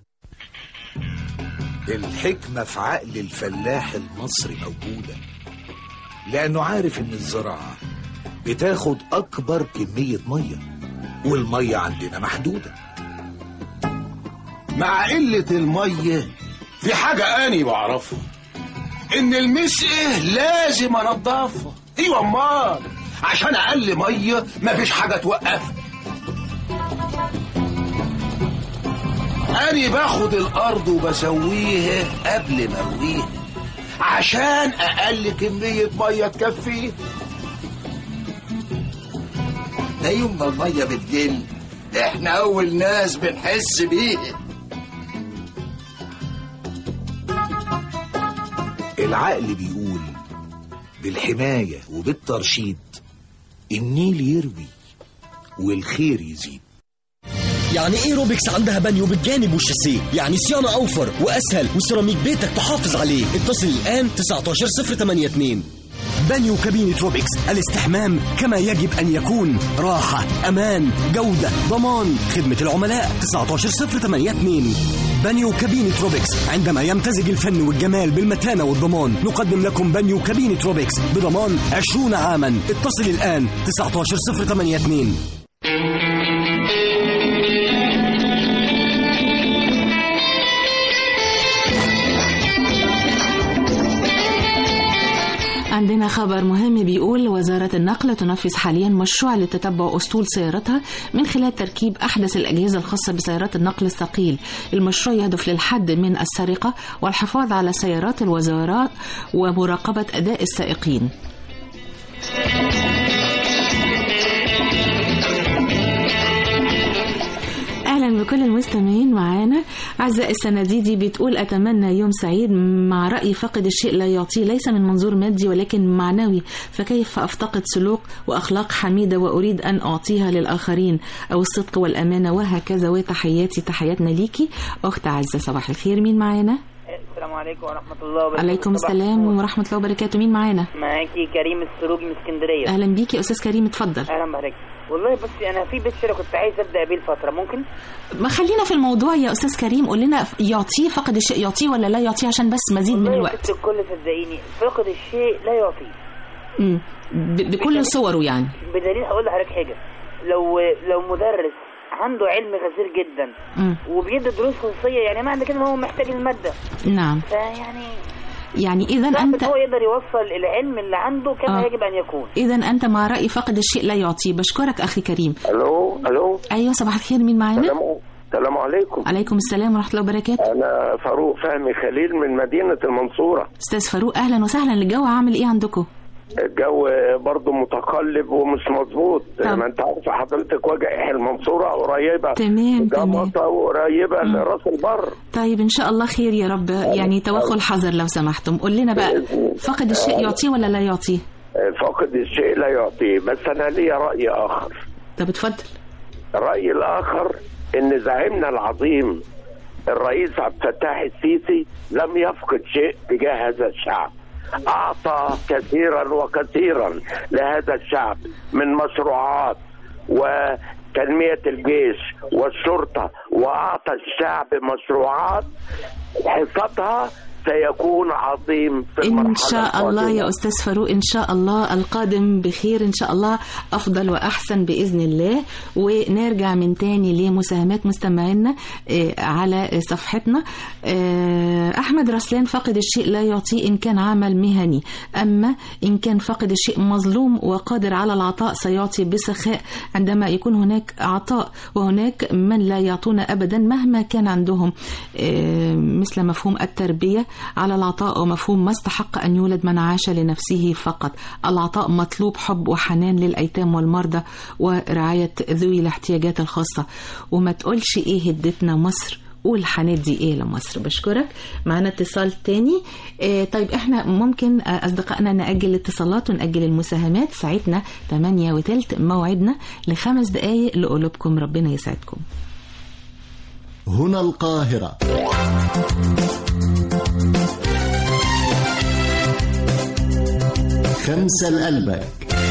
الحكمة في عقل الفلاح المصري موجودة، لأنه عارف إن الزراعة بتاخد أكبر كمية مية، والمية عندنا محدودة. مع قلة المية في حاجة أني بعرفها، إن المسقة لازم أنضفها. أيوة أمال، عشان أقل مية مفيش حاجة توقفها. أني باخد الأرض وبسويها قبل ما أرويها، عشان أقل كمية مية تكفيه. ده يوم ما المية بتقل إحنا أول ناس بنحس بيها. العقل بيقول بالحماية وبالترشيد النيل يروي والخير يزيد. يعني ايه روبكس عندها بانيو بالجانب والشاسيه، يعني صيانه اوفر واسهل وسيراميك بيتك تحافظ عليه. اتصل الان تسعتاشر صفر تمانية اتنين. بانيو كابينة روبكس، الاستحمام كما يجب ان يكون، راحه، امان، جوده، ضمان، خدمه العملاء تسعتاشر صفر تمانية اتنين. بانيو كابينة روبكس، عندما يمتزج الفن والجمال بالمتانه والضمان نقدم لكم بانيو كابينة روبكس بضمان عشرين عاما. اتصل الان تسعتاشر صفر تمانية اتنين. عندنا خبر مهم بيقول وزارة النقل تنفذ حاليا مشروع لتتبع أسطول سيارتها من خلال تركيب أحدث الأجهزة الخاصة بسيارات النقل الثقيل. المشروع يهدف للحد من السرقة والحفاظ على سيارات الوزارات ومراقبة أداء السائقين. أهلا بكل المستمعين معانا. أعزائي السنديدي بتقول أتمنى يوم سعيد مع رأي فقد الشيء لا يعطيه، ليس من منظور مادي ولكن معنوي، فكيف أفتقد سلوك وأخلاق حميدة وأريد أن أعطيها للآخرين، أو الصدق والأمانة وهكذا. وتحياتي تحياتنا ليكي أخت عزة. صباح الخير، مين معانا؟ السلام عليكم ورحمة الله وبركاته. عليكم السلام ورحمة الله وبركاته. مين معانا؟ معاكي كريم السروج من اسكندرية. أهلا بيكي يا أستاذ كريم، اتفضل. أهلا بحضرتك. والله بس أنا في بيت شراء كنت عايز أبدأ بيه الفترة، ممكن؟ ما خلينا في الموضوع يا أستاذ كريم، قول لنا يعطيه فقد الشيء يعطيه ولا لا يعطيه عشان بس مزيد من الوقت. الكل صدقيني فقد الشيء لا يعطيه. امم بكل صوره يعني. بدليل هقول لحضرتك حاجة، لو لو مدرس عنده علم غزير جدا م. وبيدي دروس خصوصيه، يعني معنى كده ان هو محتاج الماده. نعم. فيعني يعني اذا انت هو يقدر يوصل العلم اللي عنده كما آه. يجب ان يكون. اذا انت مع راي فقد الشيء لا يعطيه. بشكرك اخي كريم. الو الو. ايوه صباح الخير، مين معانا؟ سلام السلام عليكم. عليكم السلام ورحمه الله وبركاته. انا فاروق فهمي خليل من مدينه المنصوره. استاذ فاروق اهلا وسهلا. الجو عامل ايه عندكم؟ الجو برضه متقلب ومش مظبوط. ما انت عارفه حضرتك وجه المنصوره قريبه تمام تمام قريبه لراس البر. طيب ان شاء الله خير يا رب. يعني توخوا حذر لو سمحتم. قول لنا بقى فقد الشيء يعطيه ولا لا يعطيه؟ فقد الشيء لا يعطيه، بس انا ليا راي اخر. طب اتفضل. الراي الاخر ان زعيمنا العظيم الرئيس عبد الفتاح السيسي لم يفقد شيء تجاه هذا الشعب. أعطى كثيرا وكثيرا لهذا الشعب من مشروعات وتنمية الجيش والشرطة، وأعطى الشعب مشروعات حصتها سيكون عظيم في المرحلة إن شاء الله يا أستاذ فاروق. إن شاء الله القادم بخير، إن شاء الله أفضل وأحسن بإذن الله. ونرجع من تاني لمساهمات مستمعينا على صفحتنا. أحمد رسلان فقد الشيء لا يعطيه إن كان عمل مهني، أما إن كان فقد الشيء مظلوم وقادر على العطاء سيعطي بسخاء عندما يكون هناك عطاء، وهناك من لا يعطون أبدا مهما كان عندهم، مثل مفهوم التربية على العطاء ومفهوم ما استحق أن يولد من عاش لنفسه فقط. العطاء مطلوب حب وحنان للأيتام والمرضى ورعاية ذوي الاحتياجات الخاصة. وما تقولش إيه هدتنا مصر، قول هندي إيه لمصر. بشكرك. معنا اتصال تاني. اه طيب إحنا ممكن أصدقائنا نأجل الاتصالات ونأجل المساهمات. ساعتنا ثمانية وثلث، موعدنا لخمس دقايق لقلوبكم. ربنا يسعدكم. هنا القاهرة. خمسة لقلبك.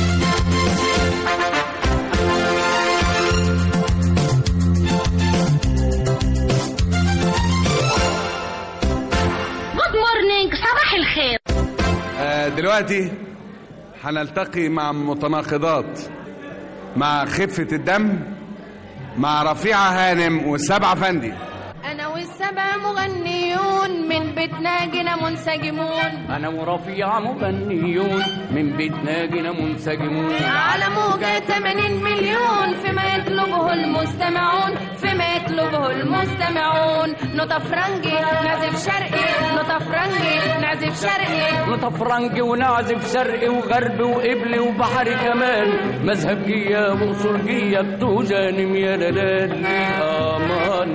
جود مورنينج، صباح الخير. آه دلوقتي هنلتقي مع متناقضات، مع خفة الدم، مع رفيعة هانم والسبع فندي. أنا والسبع مغنيون من بيتنا جينا منسجمون. أنا ورفيع مغنيون من بيتنا جينا منسجمون. على موجة ثمانين مليون فيما يطلبه المستمعون، فيما يطلبه المستمعون. نوتة فرنجي نعزف شرقي، نوتة فرنجي نعزف شرقي، نوتة فرنجي ونعزف شرقي وغربي وقبلي وبحري كمان. مذهبجية وأصولجية بتوجانم يا لالي أمان.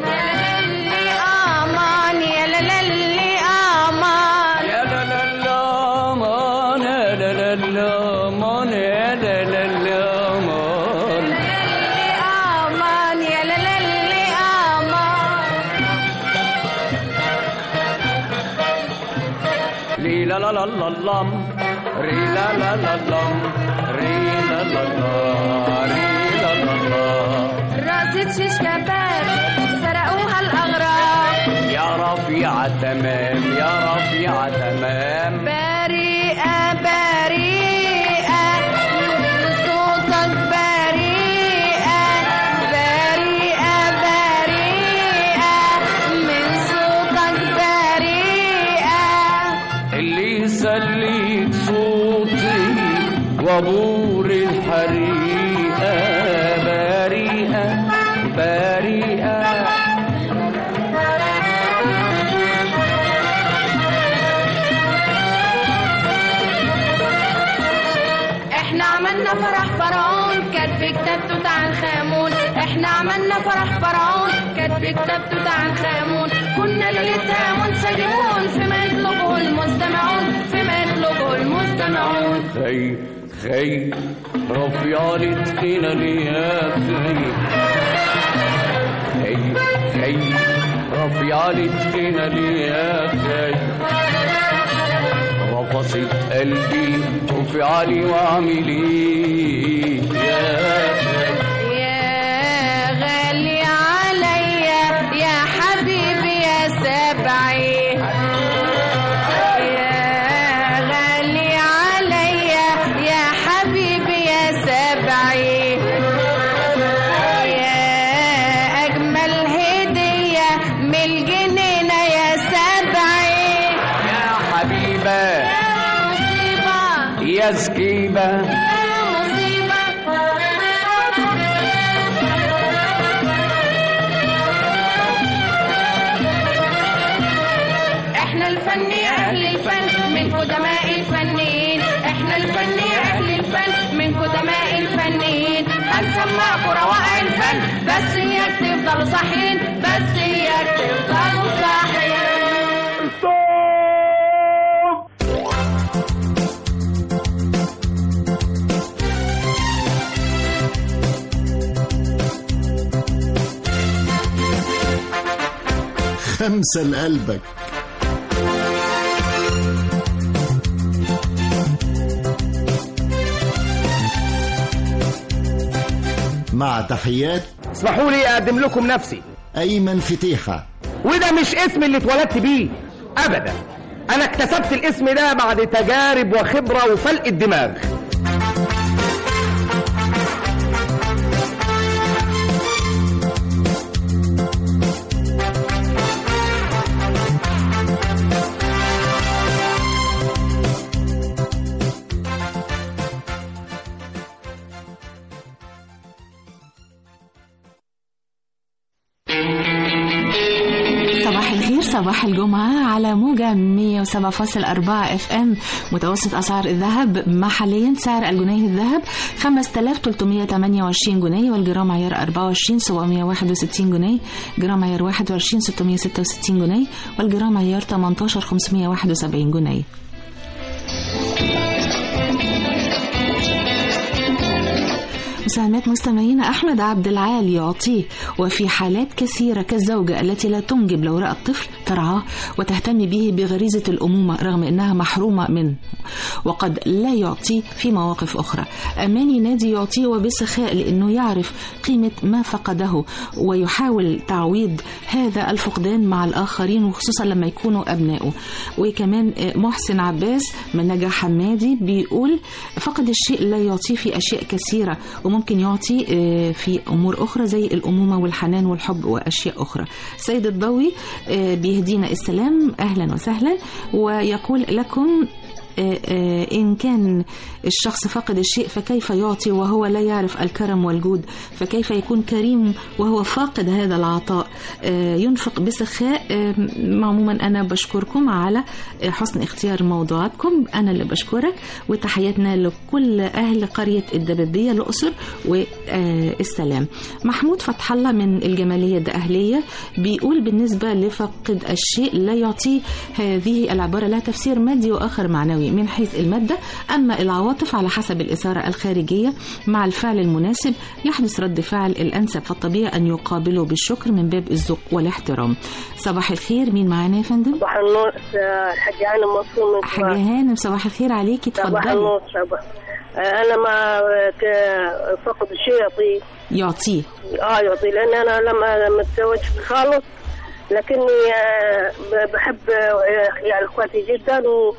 أمان يا لالي أمان، يا لالي أمان، يا لالي أمان، يا لالي أمان، أمان يا لالي لا لا لا لا لام ري لا لا لا لام ري لا لا لا ري لا لا لا. راسة شيش كباب سرقوها الأغراب، يا رفيعة تمام يا رفيعة تمام. بريئة بريئة صوتك بريئة، بريئة بريئة من صوتك بريئة. اللي يسليك صوتي وبور الحريقة بريئة بريئة. احنا عملنا فرح فرعون كاتب كتاب توت عنخ آمون، احنا عملنا فرح فرعون كاتب كتاب توت عنخ آمون. كنا ليلتها منسجمون فيما يطلبه المستمعون، فيما يطلبه المستمعون. خي خي رفيالي تخينا ليا خي خي خي رفيالي تخينا ليا خي. رفصت قلبي وفعلي واعملي يا خي. يا غالي عليا يا حبيبي يا سبعي، يا غالي عليا يا حبيبي يا سبعي. يا أجمل هدية من الجنينة يا سبعي. يا حبيبة يا سكيبة احنا الفن يا اهل الفن من قدماء الفنيين، احنا الفن يا اهل الفن من قدماء الفنيين. هنسمعكوا روائع الفن بس اياك تفضلوا صاحيين، بس اياك تفضلوا صاحيين. خمسة لقلبك. مع تحيات، اسمحوا لي اقدم لكم نفسي أيمن فتيحة. وده مش اسم اللي اتولدت بيه ابدا، انا اكتسبت الاسم ده بعد تجارب وخبرة وفلق الدماغ. صباح الخير، صباح الجمعة على موجة مية وسبعة فاصلة أربعة اف ام. متوسط أسعار الذهب محليا سعر الجنيه الذهب خمسة آلاف وثلاثمية وثمانية وعشرين جنيه، والجرام عيار أربعة وعشرين سبعمية وواحد وستين جنيه، جرام عيار واحد وعشرين ستمية وستة وستين جنيه، والجرام عيار ثمانية عشر خمسمية وواحد وسبعين جنيه. مساهمات مستمعينا. أحمد عبد العال يعطيه وفي حالات كثيرة كالزوجة التي لا تنجب لو رأت طفل ترعاه وتهتم به بغريزة الأمومة رغم أنها محرومة منه، وقد لا يعطيه في مواقف أخرى. أماني نادي يعطيه وبسخاء لأنه يعرف قيمة ما فقده ويحاول تعويض هذا الفقدان مع الآخرين وخصوصا لما يكونوا أبنائه. وكمان محسن عباس من نجاح حمادي بيقول فقد الشيء لا يعطيه في أشياء كثيرة وممكن يعطي في أمور أخرى زي الأمومة والحنان والحب وأشياء أخرى. سيد الضوي بيهدينا السلام، أهلا وسهلا، ويقول لكم إن كان الشخص فقد الشيء فكيف يعطي وهو لا يعرف الكرم والجود؟ فكيف يكون كريم وهو فاقد هذا العطاء؟ ينفق بسخاء. عموما أنا بشكركم على حسن اختيار موضوعاتكم، أنا اللي بشكرك، وتحياتنا لكل أهل قرية الدبابية الأقصر والسلام. محمود فتح الله من الجمالية الدقهلية بيقول بالنسبة لفقد الشيء لا يعطيه، هذه العبارة لها تفسير مادي وآخر معنوي. الكيماوي من حيث المادة. أما العواطف على حسب الإثارة الخارجية مع الفعل المناسب يحدث رد فعل الأنسب، فالطبيعي أن يقابله بالشكر من باب الذوق والاحترام. صباح الخير، مين معانا يا فندم؟ صباح النور، الحاجة هانم مصروف من حاجة هانم، صباح الخير عليكي، اتفضلي. صباح النور. صباح أنا ما فقد الشيء يعطيه يعطيه اه يعطيه لأن أنا لما لما تزوجت خالص، لكني بحب يعني اخواتي جدا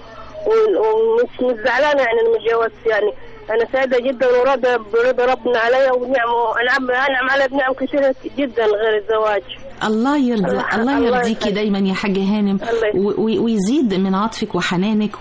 ومش زعلانه يعني من جوازتي. يعني انا سعيده جدا وراضيه برضا ربنا عليا ونعمه، انعم انعم علي بنعم كثيره جدا غير الزواج. الله يرضى الله يرضيكي دايما يا حاجة هانم، ويزيد من عطفك وحنانك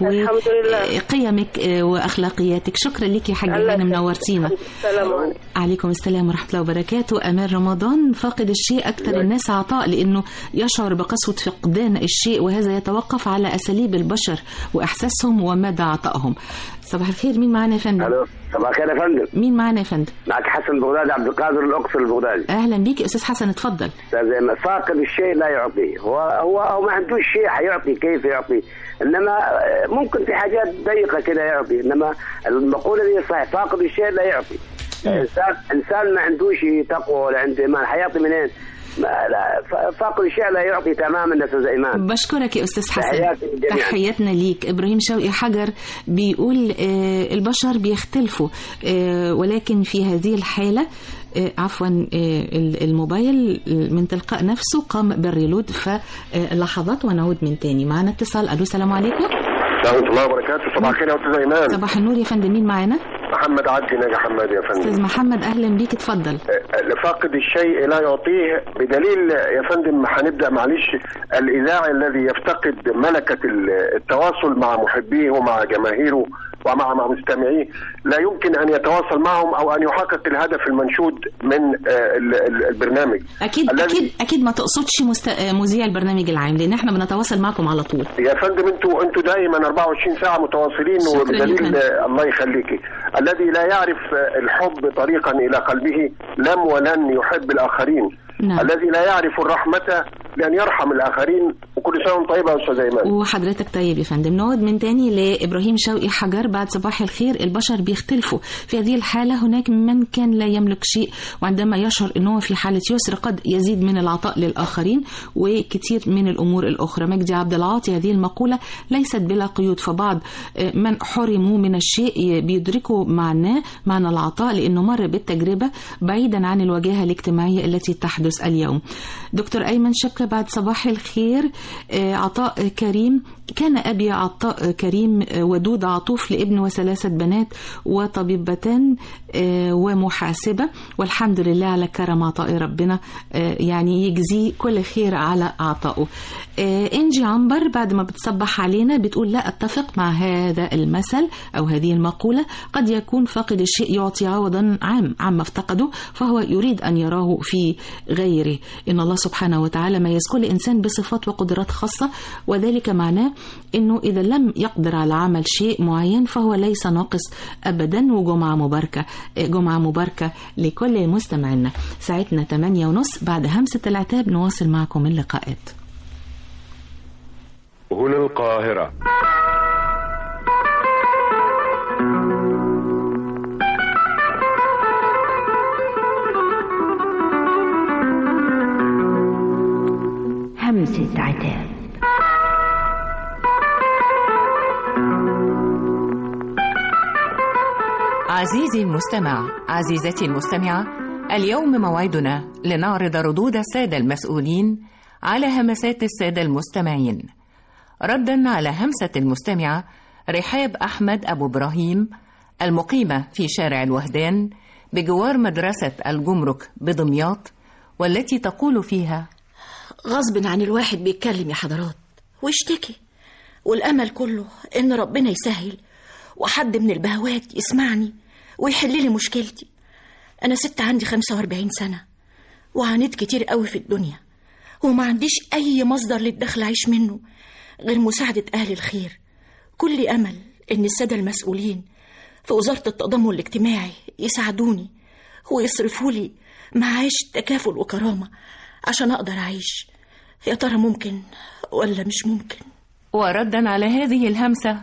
وقيمك واخلاقياتك. شكرا لك يا حاجة هانم، نورتينا. السلام عليكم السلام ورحمة الله وبركاته. أمان رمضان، فاقد الشيء أكثر الناس عطاء لأنه يشعر بقسوة فقدان الشيء، وهذا يتوقف على أساليب البشر وإحساسهم ومدى عطائهم. صباح الخير، مين معنا يا فندم؟ الو، صباح الخير يا فندم. مين معنا يا فندم؟ معك حسن بغدادي، عبد القادر الأقصر البغدادي. أهلا بيك يا أستاذ حسن، اتفضل. أستاذ، فاقد الشيء لا يعطيه، هو هو هو ما عندوش شيء حيعطي، كيف يعطي؟ إنما ممكن في حاجات ضيقة كده يعطي، إنما المقولة دي صحيح، فاقد الشيء لا يعطي. إنسان إنسان ما عندوش تقوى ولا عنده إيمان، حيعطي منين؟ لا، فاقد الشيء لا يعطي تماما يا استاذ ايمان. بشكرك يا استاذ حسن، تحياتنا ليك. ابراهيم شوقي حجر بيقول آه البشر بيختلفوا، آه ولكن في هذه الحاله آه عفوا آه الموبايل من تلقاء نفسه قام بالريلود، فلحظات ونعود من تاني. معنا اتصال. الو، السلام عليكم. ورحمة الله وبركاته. صباح الخير يا استاذ ايمان. صباح النور يا فندم، مين معانا؟ محمد عدي ناجي حماد يا فندم. استاذ محمد اهلا بيك، اتفضل. لفاقد الشيء لا يعطيه، بدليل يا فندم هنبدا معلش، الاذاعي الذي يفتقد ملكه التواصل مع محبيه ومع جماهيره ومع مع مستمعيه لا يمكن ان يتواصل معهم او ان يحقق الهدف المنشود من البرنامج. اكيد اكيد اكيد ما تقصدش مست... مذيع البرنامج العام، لان احنا بنتواصل معكم على طول يا فندم. انتوا انتوا دايما أربعة وعشرين ساعه متواصلين، وبدليل الله يخليكي الذي لا يعرف الحب طريقا الى قلبه لم ولن يحب الاخرين. نعم. الذي لا يعرف الرحمة لأن يرحم الآخرين. وكل سنة وانتم طيبة يا أستاذ أيمن. وحضرتك طيب يا فندم. نعود من تاني لإبراهيم شوقي حجر بعد صباح الخير. البشر بيختلفوا، في هذه الحالة هناك من كان لا يملك شيء، وعندما يشعر أنه في حالة يسر قد يزيد من العطاء للآخرين وكثير من الأمور الأخرى. مجدي عبد العاطي، هذه المقولة ليست بلا قيود، فبعض من حرموا من الشيء بيدركوا معناه معنى العطاء لأنه مر بالتجربة بعيدا عن الوجاهة الاجتماعية التي تحدث اليوم. دكتور أيمن شبكة بعد صباح الخير. عطاء كريم، كان أبي عطاء كريم ودود عطوف لابن وثلاثة بنات وطبيبتان ومحاسبة، والحمد لله على كرم عطاء ربنا، يعني يجزي كل خير على عطائه. إنجي عنبر بعد ما بتصبح علينا بتقول لا أتفق مع هذا المثل أو هذه المقولة، قد يكون فاقد الشيء يعطي عوضا عام عما افتقده، فهو يريد أن يراه في غيره. إن الله سبحانه وتعالى ميز كل إنسان بصفات وقدرات خاصة، وذلك معناه إنه إذا لم يقدر على عمل شيء معين فهو ليس ناقص أبدا. وجمعة مباركة، جمعة مباركة لكل مستمعينا. ساعتنا ثمانية ونص، بعد همسة العتاب نواصل معكم اللقاءات. هنا القاهرة. همسة عتاب. عزيزي المستمع، عزيزتي المستمعة، اليوم موعدنا لنعرض ردود السادة المسؤولين على همسات السادة المستمعين، ردا على همسة المستمعة رحاب أحمد أبو إبراهيم المقيمة في شارع الوهدان بجوار مدرسة الجمرك بدمياط، والتي تقول فيها: غصب عن الواحد بيتكلم يا حضرات ويشتكي، والأمل كله إن ربنا يسهل وحد من البهوات يسمعني ويحل لي مشكلتي. أنا ست عندي خمسة وأربعين سنة وعانيت كتير قوي في الدنيا، وما عنديش أي مصدر للدخل أعيش منه غير مساعدة أهل الخير. كل أمل إن السادة المسؤولين في وزارة التضامن الاجتماعي يساعدوني ويصرفوا لي معاش تكافل وكرامة عشان أقدر أعيش. يا ترى ممكن ولا مش ممكن؟ وردا على هذه الهمسة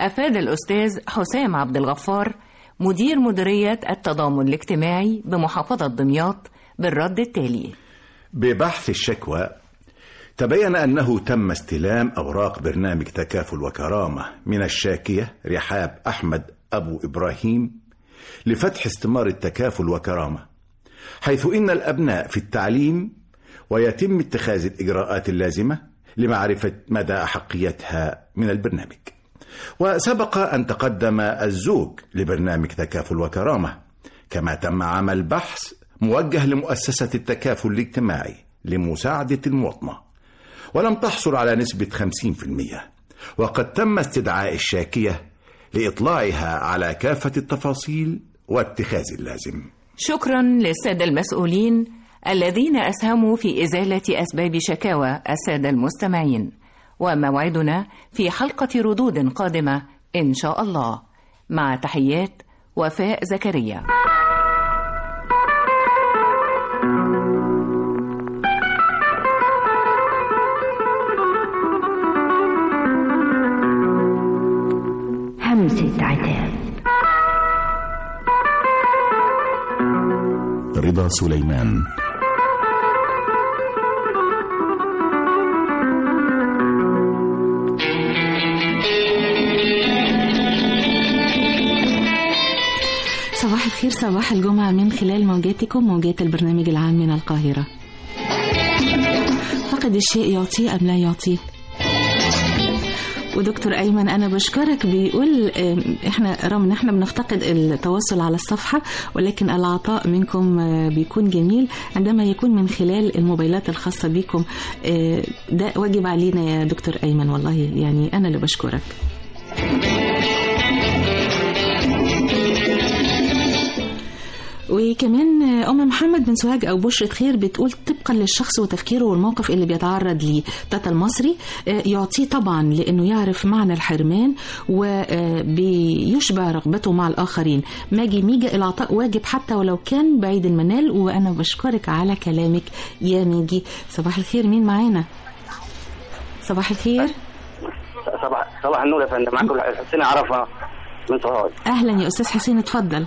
أفاد الأستاذ حسام عبد الغفار مدير مديرية التضامن الاجتماعي بمحافظة دمياط بالرد التالي: ببحث الشكوى تبين أنه تم استلام أوراق برنامج تكافل وكرامة من الشاكية رحاب أحمد أبو إبراهيم لفتح استمارة تكافل وكرامة، حيث إن الأبناء في التعليم ويتم اتخاذ الإجراءات اللازمة لمعرفة مدى أحقيتها من البرنامج. وسبق أن تقدم الزوج لبرنامج تكافل وكرامة، كما تم عمل بحث موجه لمؤسسة التكافل الاجتماعي لمساعدة المواطنة، ولم تحصل على نسبة خمسين بالمئة، وقد تم استدعاء الشاكية لإطلاعها على كافة التفاصيل واتخاذ اللازم. شكرا للسادة المسؤولين الذين أسهموا في إزالة أسباب شكاوى السادة المستمعين، وموعدنا في حلقة ردود قادمة إن شاء الله. مع تحيات وفاء زكريا. همسة عتاب. رضا سليمان. صباح الخير، صباح الجمعة من خلال موجاتكم، موجات البرنامج العام من القاهرة. فقد الشيء يعطيه أم لا يعطيه؟ ودكتور أيمن أنا بشكرك، بيقول إحنا رغم إن إحنا بنفتقد التواصل على الصفحة، ولكن العطاء منكم بيكون جميل عندما يكون من خلال الموبايلات الخاصة بكم. ده واجب علينا يا دكتور أيمن، والله يعني أنا اللي بشكرك. وكمان أم محمد بن سوهاج أو بشرة خير بتقول طبقا للشخص وتفكيره والموقف اللي بيتعرض ليه تاتا المصري يعطيه طبعا، لأنه يعرف معنى الحرمان وبيشبع رغبته مع الآخرين. ماجي ميجا العطاء واجب حتى ولو كان بعيد المنال، وأنا بشكرك على كلامك يا ميجي. صباح الخير، مين معانا؟ صباح الخير. صباح صباح النور يا فندم، معكم حسين عرفة من سوهاج. أهلا يا أستاذ حسين، اتفضل.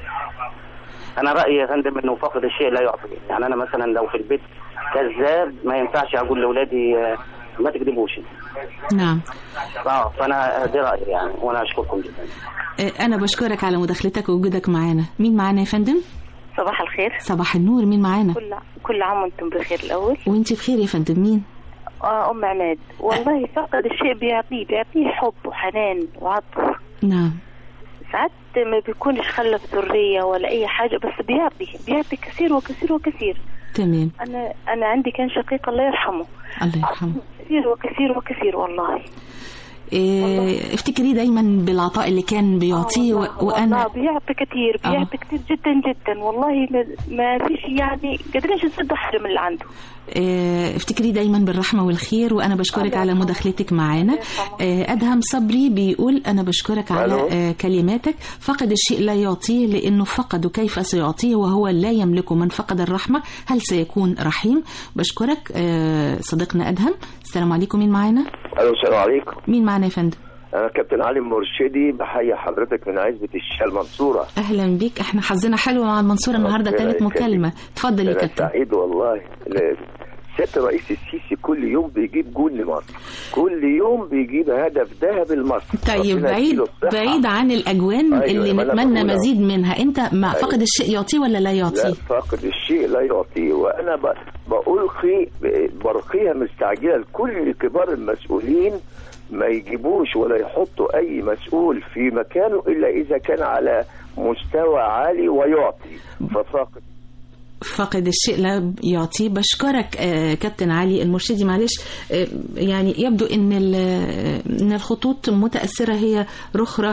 انا رايي يا فندم انه فقد الشيء لا يعطي. يعني انا مثلا لو في البيت كذاب ما ينفعش اقول لاولادي ما تكذبوش. نعم. اه فانا دي رايي يعني، وانا اشكركم جدا. انا بشكرك على مداخلتك ووجودك معانا. مين معانا يا فندم؟ صباح الخير. صباح النور، مين معانا؟ كل كل عام وانتم بخير. الاول وانت بخير يا فندم. مين؟ اه ام عماد. والله فقد الشيء بيعطيه بيعطيه حب وحنان وعطف. نعم. ساعات ما بيكونش خلف ذرية ولا أي حاجة، بس بيعطي بيعطي كثير وكثير وكثير. تمام. أنا أنا عندي كان شقيق الله يرحمه. الله يرحمه. كثير وكثير وكثير والله. إيه افتكري دايما بالعطاء اللي كان بيعطيه. و... وانا بيعطي كثير بيعطي آه. كثير جدا جدا والله. ما, ما فيش يعني قدرناش نسد حاجه من اللي عنده. إيه افتكري دايما بالرحمه والخير، وانا بشكرك على مداخلتك معانا. إيه ادهم صبري بيقول انا بشكرك على إيه كلماتك. فقد الشيء لا يعطيه لانه فقده كيف سيعطيه وهو لا يملكه. من فقد الرحمه هل سيكون رحيم؟ بشكرك إيه صديقنا ادهم. السلام عليكم، مين معانا؟ الو السلام عليكم. مين معانا يا فندم؟ انا كابتن علي مرشدي، بحيي حضرتك من عزبة الشيخ المنصورة. اهلا بيك، احنا حظنا حلو مع المنصورة النهارده، ثالث مكالمة. اتفضل يا كابتن. سعيد والله. سيادة الرئيس السيسي كل يوم بيجيب جول لمصر، كل يوم بيجيب هدف ذهبي لمصر. طيب بعيد بعيد عن الاجوان. أيوة اللي نتمنى مزيد منها، انت مع أيوة. فقد الشيء يعطيه ولا لا يعطيه؟ لا، فقد الشيء لا يعطيه. وانا بألقي برقيها مستعجله لكل كبار المسؤولين ما يجيبوش ولا يحطوا اي مسؤول في مكانه الا اذا كان على مستوى عالي ويعطي. ففاقد فقد الشيء لا يعطيه. بشكرك آه كابتن علي المرشدي. معلش آه يعني يبدو ان ان الخطوط متاثره هي رخره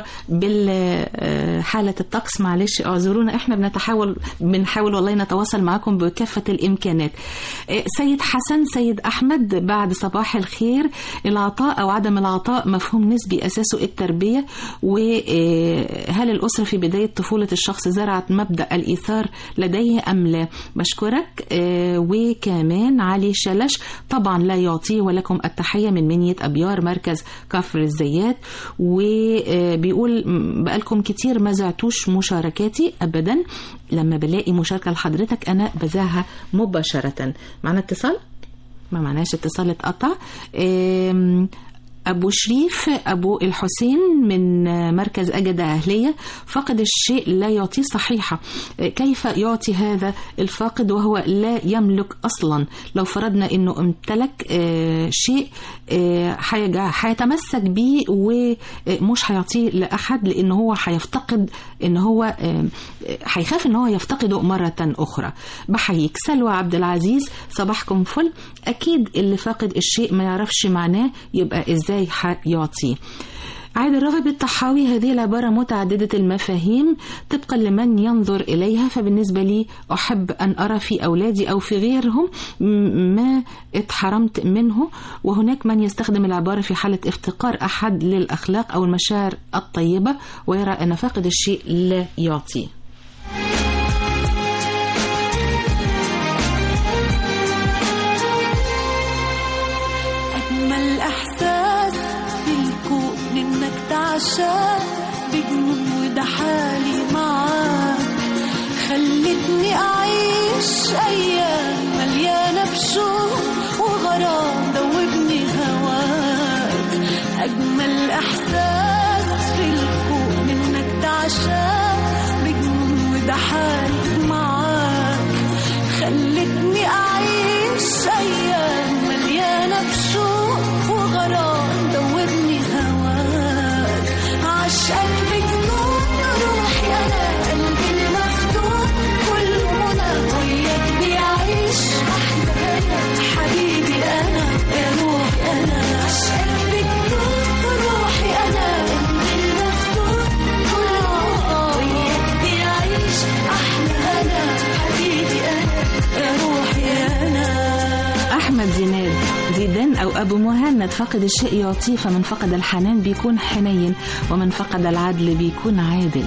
بالحاله الطقس. معلش اعذرونا، احنا بنتحاول بنحاول والله نتواصل معكم بكافه الامكانات. آه سيد حسن، سيد احمد، بعد صباح الخير. العطاء او عدم العطاء مفهوم نسبي اساسه التربيه. وهل الاسره في بدايه طفوله الشخص زرعت مبدا الايثار لديه ام لا؟ بشكرك. آه وكمان علي شلش طبعا لا يعطيه، ولكم التحية من منية أبيار مركز كفر الزيات. وبيقول بقالكم كتير ما زعتوش مشاركاتي أبدا، لما بلاقي مشاركة لحضرتك أنا بذاها مباشرة. معنا اتصال؟ ما معناش اتصال، اتقطع. أبو شريف أبو الحسين من مركز أجدة أهلية، فقد الشيء لا يعطيه صحيحة. كيف يعطي هذا الفاقد وهو لا يملك أصلا؟ لو فرضنا أنه امتلك شيء حيتمسك به ومش هيعطيه لأحد، لأنه هو حيفتقد، أنه هو حيخاف أنه هو يفتقده مرة أخرى. بحييك. سلوى عبد العزيز صباحكم فل. أكيد اللي فاقد الشيء ما يعرفش معناه، يبقى إزاي يعطيه؟ عادل الراغب الطحاوي، هذه العبارة متعددة المفاهيم طبقا لمن ينظر إليها، فبالنسبة لي أحب أن أرى في أولادي أو في غيرهم ما اتحرمت منه، وهناك من يستخدم العبارة في حالة افتقار أحد للأخلاق أو المشاعر الطيبة ويرى أن فاقد الشيء لا يعطيه. عشان بجنون وده حالي معاك، خلتني أعيش أيام مليانة بشوق وغرام دوبني هواك. أجمل إحساس في الكون إنك تعشاق بجنون وده حالي معاك، خلتني أعيش أيام مليانة بشوق وغرام دوبني هواك. عشقك بجنون روحي أنا، قلبي المفتون كله منى، وياك بيعيش أحلى أنا حبيبي أنا يا روحي أنا. عشقك بجنون روحي أنا، قلبي المفتون كله منى، وياك بيعيش أحلى أنا حبيبي أنا يا روحي أنا. أحمد زيناد زيدان أو أبو مهند، فقد الشيء يعطيه، فمن فقد الحنان بيكون حنين، ومن فقد العدل بيكون عادل.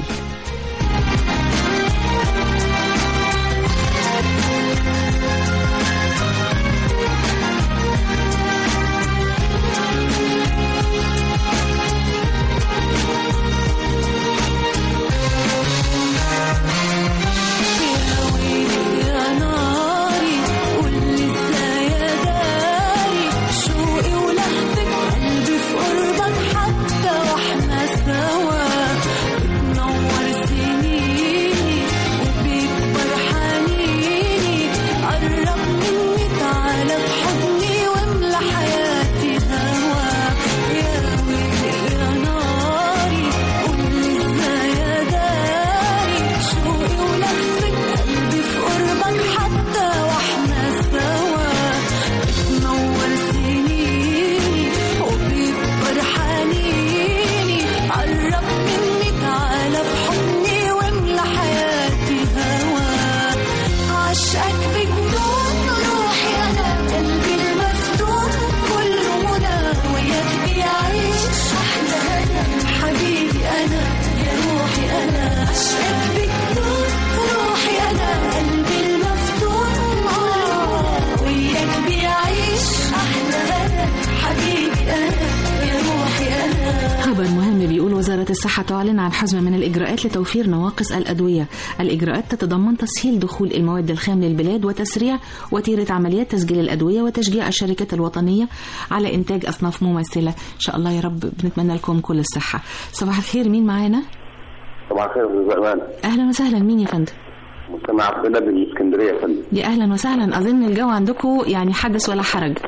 الصحة تعلن عن حزمة من الإجراءات لتوفير نواقص الأدوية. الإجراءات تتضمن تسهيل دخول المواد الخام للبلاد وتسريع وتيرة عمليات تسجيل الأدوية وتشجيع الشركات الوطنية على إنتاج أصناف مماثلة. إن شاء الله يا رب، بنتمنى لكم كل الصحة. صباح الخير، مين معانا؟ صباح الخير أستاذ زمان. أهلا وسهلا، مين يا فندم؟ مستمع عبد الله من اسكندرية يا فندم. يا أهلا وسهلا. أظن الجو عندكم يعني حدث ولا حرج.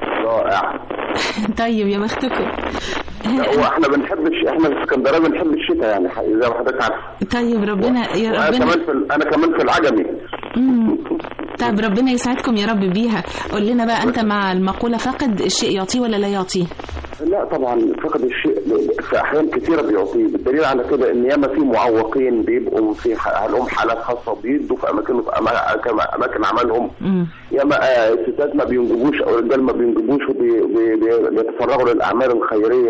رائع. طيب يا بختكم. هو احنا بنحبش، احنا في اسكندريه بنحب الشتاء يعني زي ما حضرتك عارف. طيب ربنا يا ربنا. انا كمان في انا كمان في العجمي. امم طيب ربنا يسعدكم يا رب بيها. قول لنا بقى، انت مع المقوله فقد الشيء يعطيه ولا لا يعطيه؟ لا طبعا فقد الشيء في احيان كثيره بيعطيه، بالدليل على كده ان ياما في معوقين بيبقوا في لهم حالات خاصه بيدوا في اماكن في اماكن عملهم. ياما الستات ما بينجبوش او الرجال ما بينجبوش وبيتفرغوا للاعمال الخيريه،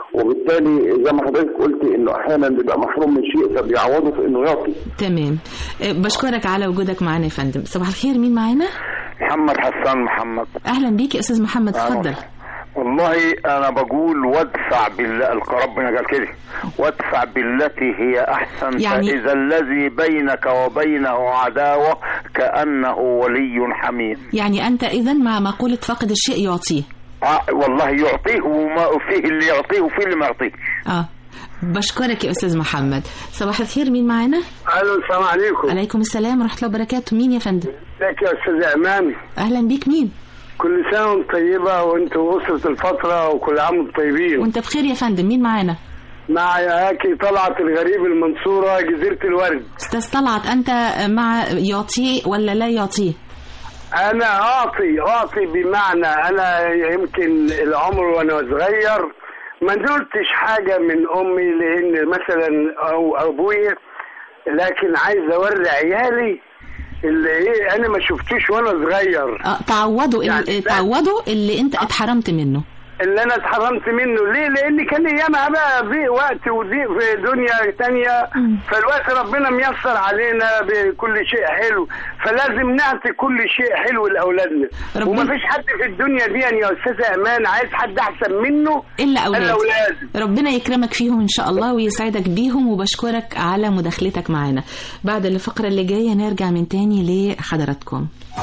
وبالتالي زي ما حضرتك قلت انه احيانا بيبقى محروم من شيء فبيعوضه في انه يعطي. تمام. بشكرك على وجودك معنا يا فندم. صباح الخير، مين معانا؟ محمد حسان محمد. اهلا بيك يا استاذ محمد، اتفضل. والله انا بقول وادفع بالله، ربنا قال كده وادفع بالتي هي احسن، يعني فاذا الذي بينك وبينه عداوه كانه ولي حميم. يعني انت اذا مع مقوله فاقد الشيء يعطيه. اه والله يعطيه، وما فيه اللي يعطيه وفيه اللي ما يعطيه. اه بشكرك يا استاذ محمد. صباح الخير، مين معانا؟ الو السلام عليكم. عليكم السلام ورحمه الله وبركاته. مين يا فندم؟ ازيك يا استاذ امامي؟ اهلا بيك. مين؟ كل سنه وانت طيبه وانت وصلت الفتره وكل عام وانتم طيبين. وانت بخير يا فندم. مين معانا؟ مع ياكي طلعت الغريب المنصوره جزيره الورد. استاذ طلعت، انت مع يعطيه ولا لا يعطيه؟ انا اعطي اعطي بمعنى انا يمكن العمر وانا صغير ما نزلتش حاجه من امي لان مثلا او ابويا، لكن عايز اوري عيالي اللي ايه انا ما شفتوش وانا صغير. اه تعوضوا يعني تعوضوا اللي انت اتحرمت منه. اللي انا اتحرمت منه ليه؟ لان كان ايامها بقى ضيق وقت وضيق في دنيا تانية، فالوقت ربنا ميسر علينا بكل شيء حلو، فلازم نعطي كل شيء حلو لاولادنا. ومفيش حد في الدنيا دي يعني يا استاذه امان عايز حد احسن منه الا اولاد. أولاد ربنا يكرمك فيهم ان شاء الله ويسعدك بيهم، وبشكرك على مداخلتك معنا. بعد الفقره اللي جايه نرجع من تاني لحضراتكم.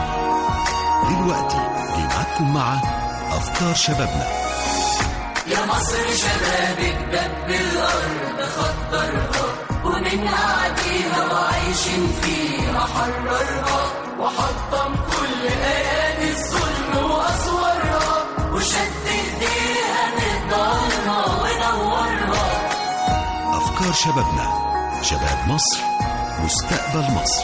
دلوقتي جمعتكم مع افكار شبابنا. يا مصر شبابك دب الأرض خطرها ومنها عديها وعايشين فيها حررها وحطم كل آيات الظلم وأسوارها وشد إيديها نضالها ونورها. أفكار شبابنا، شباب مصر، مستقبل مصر.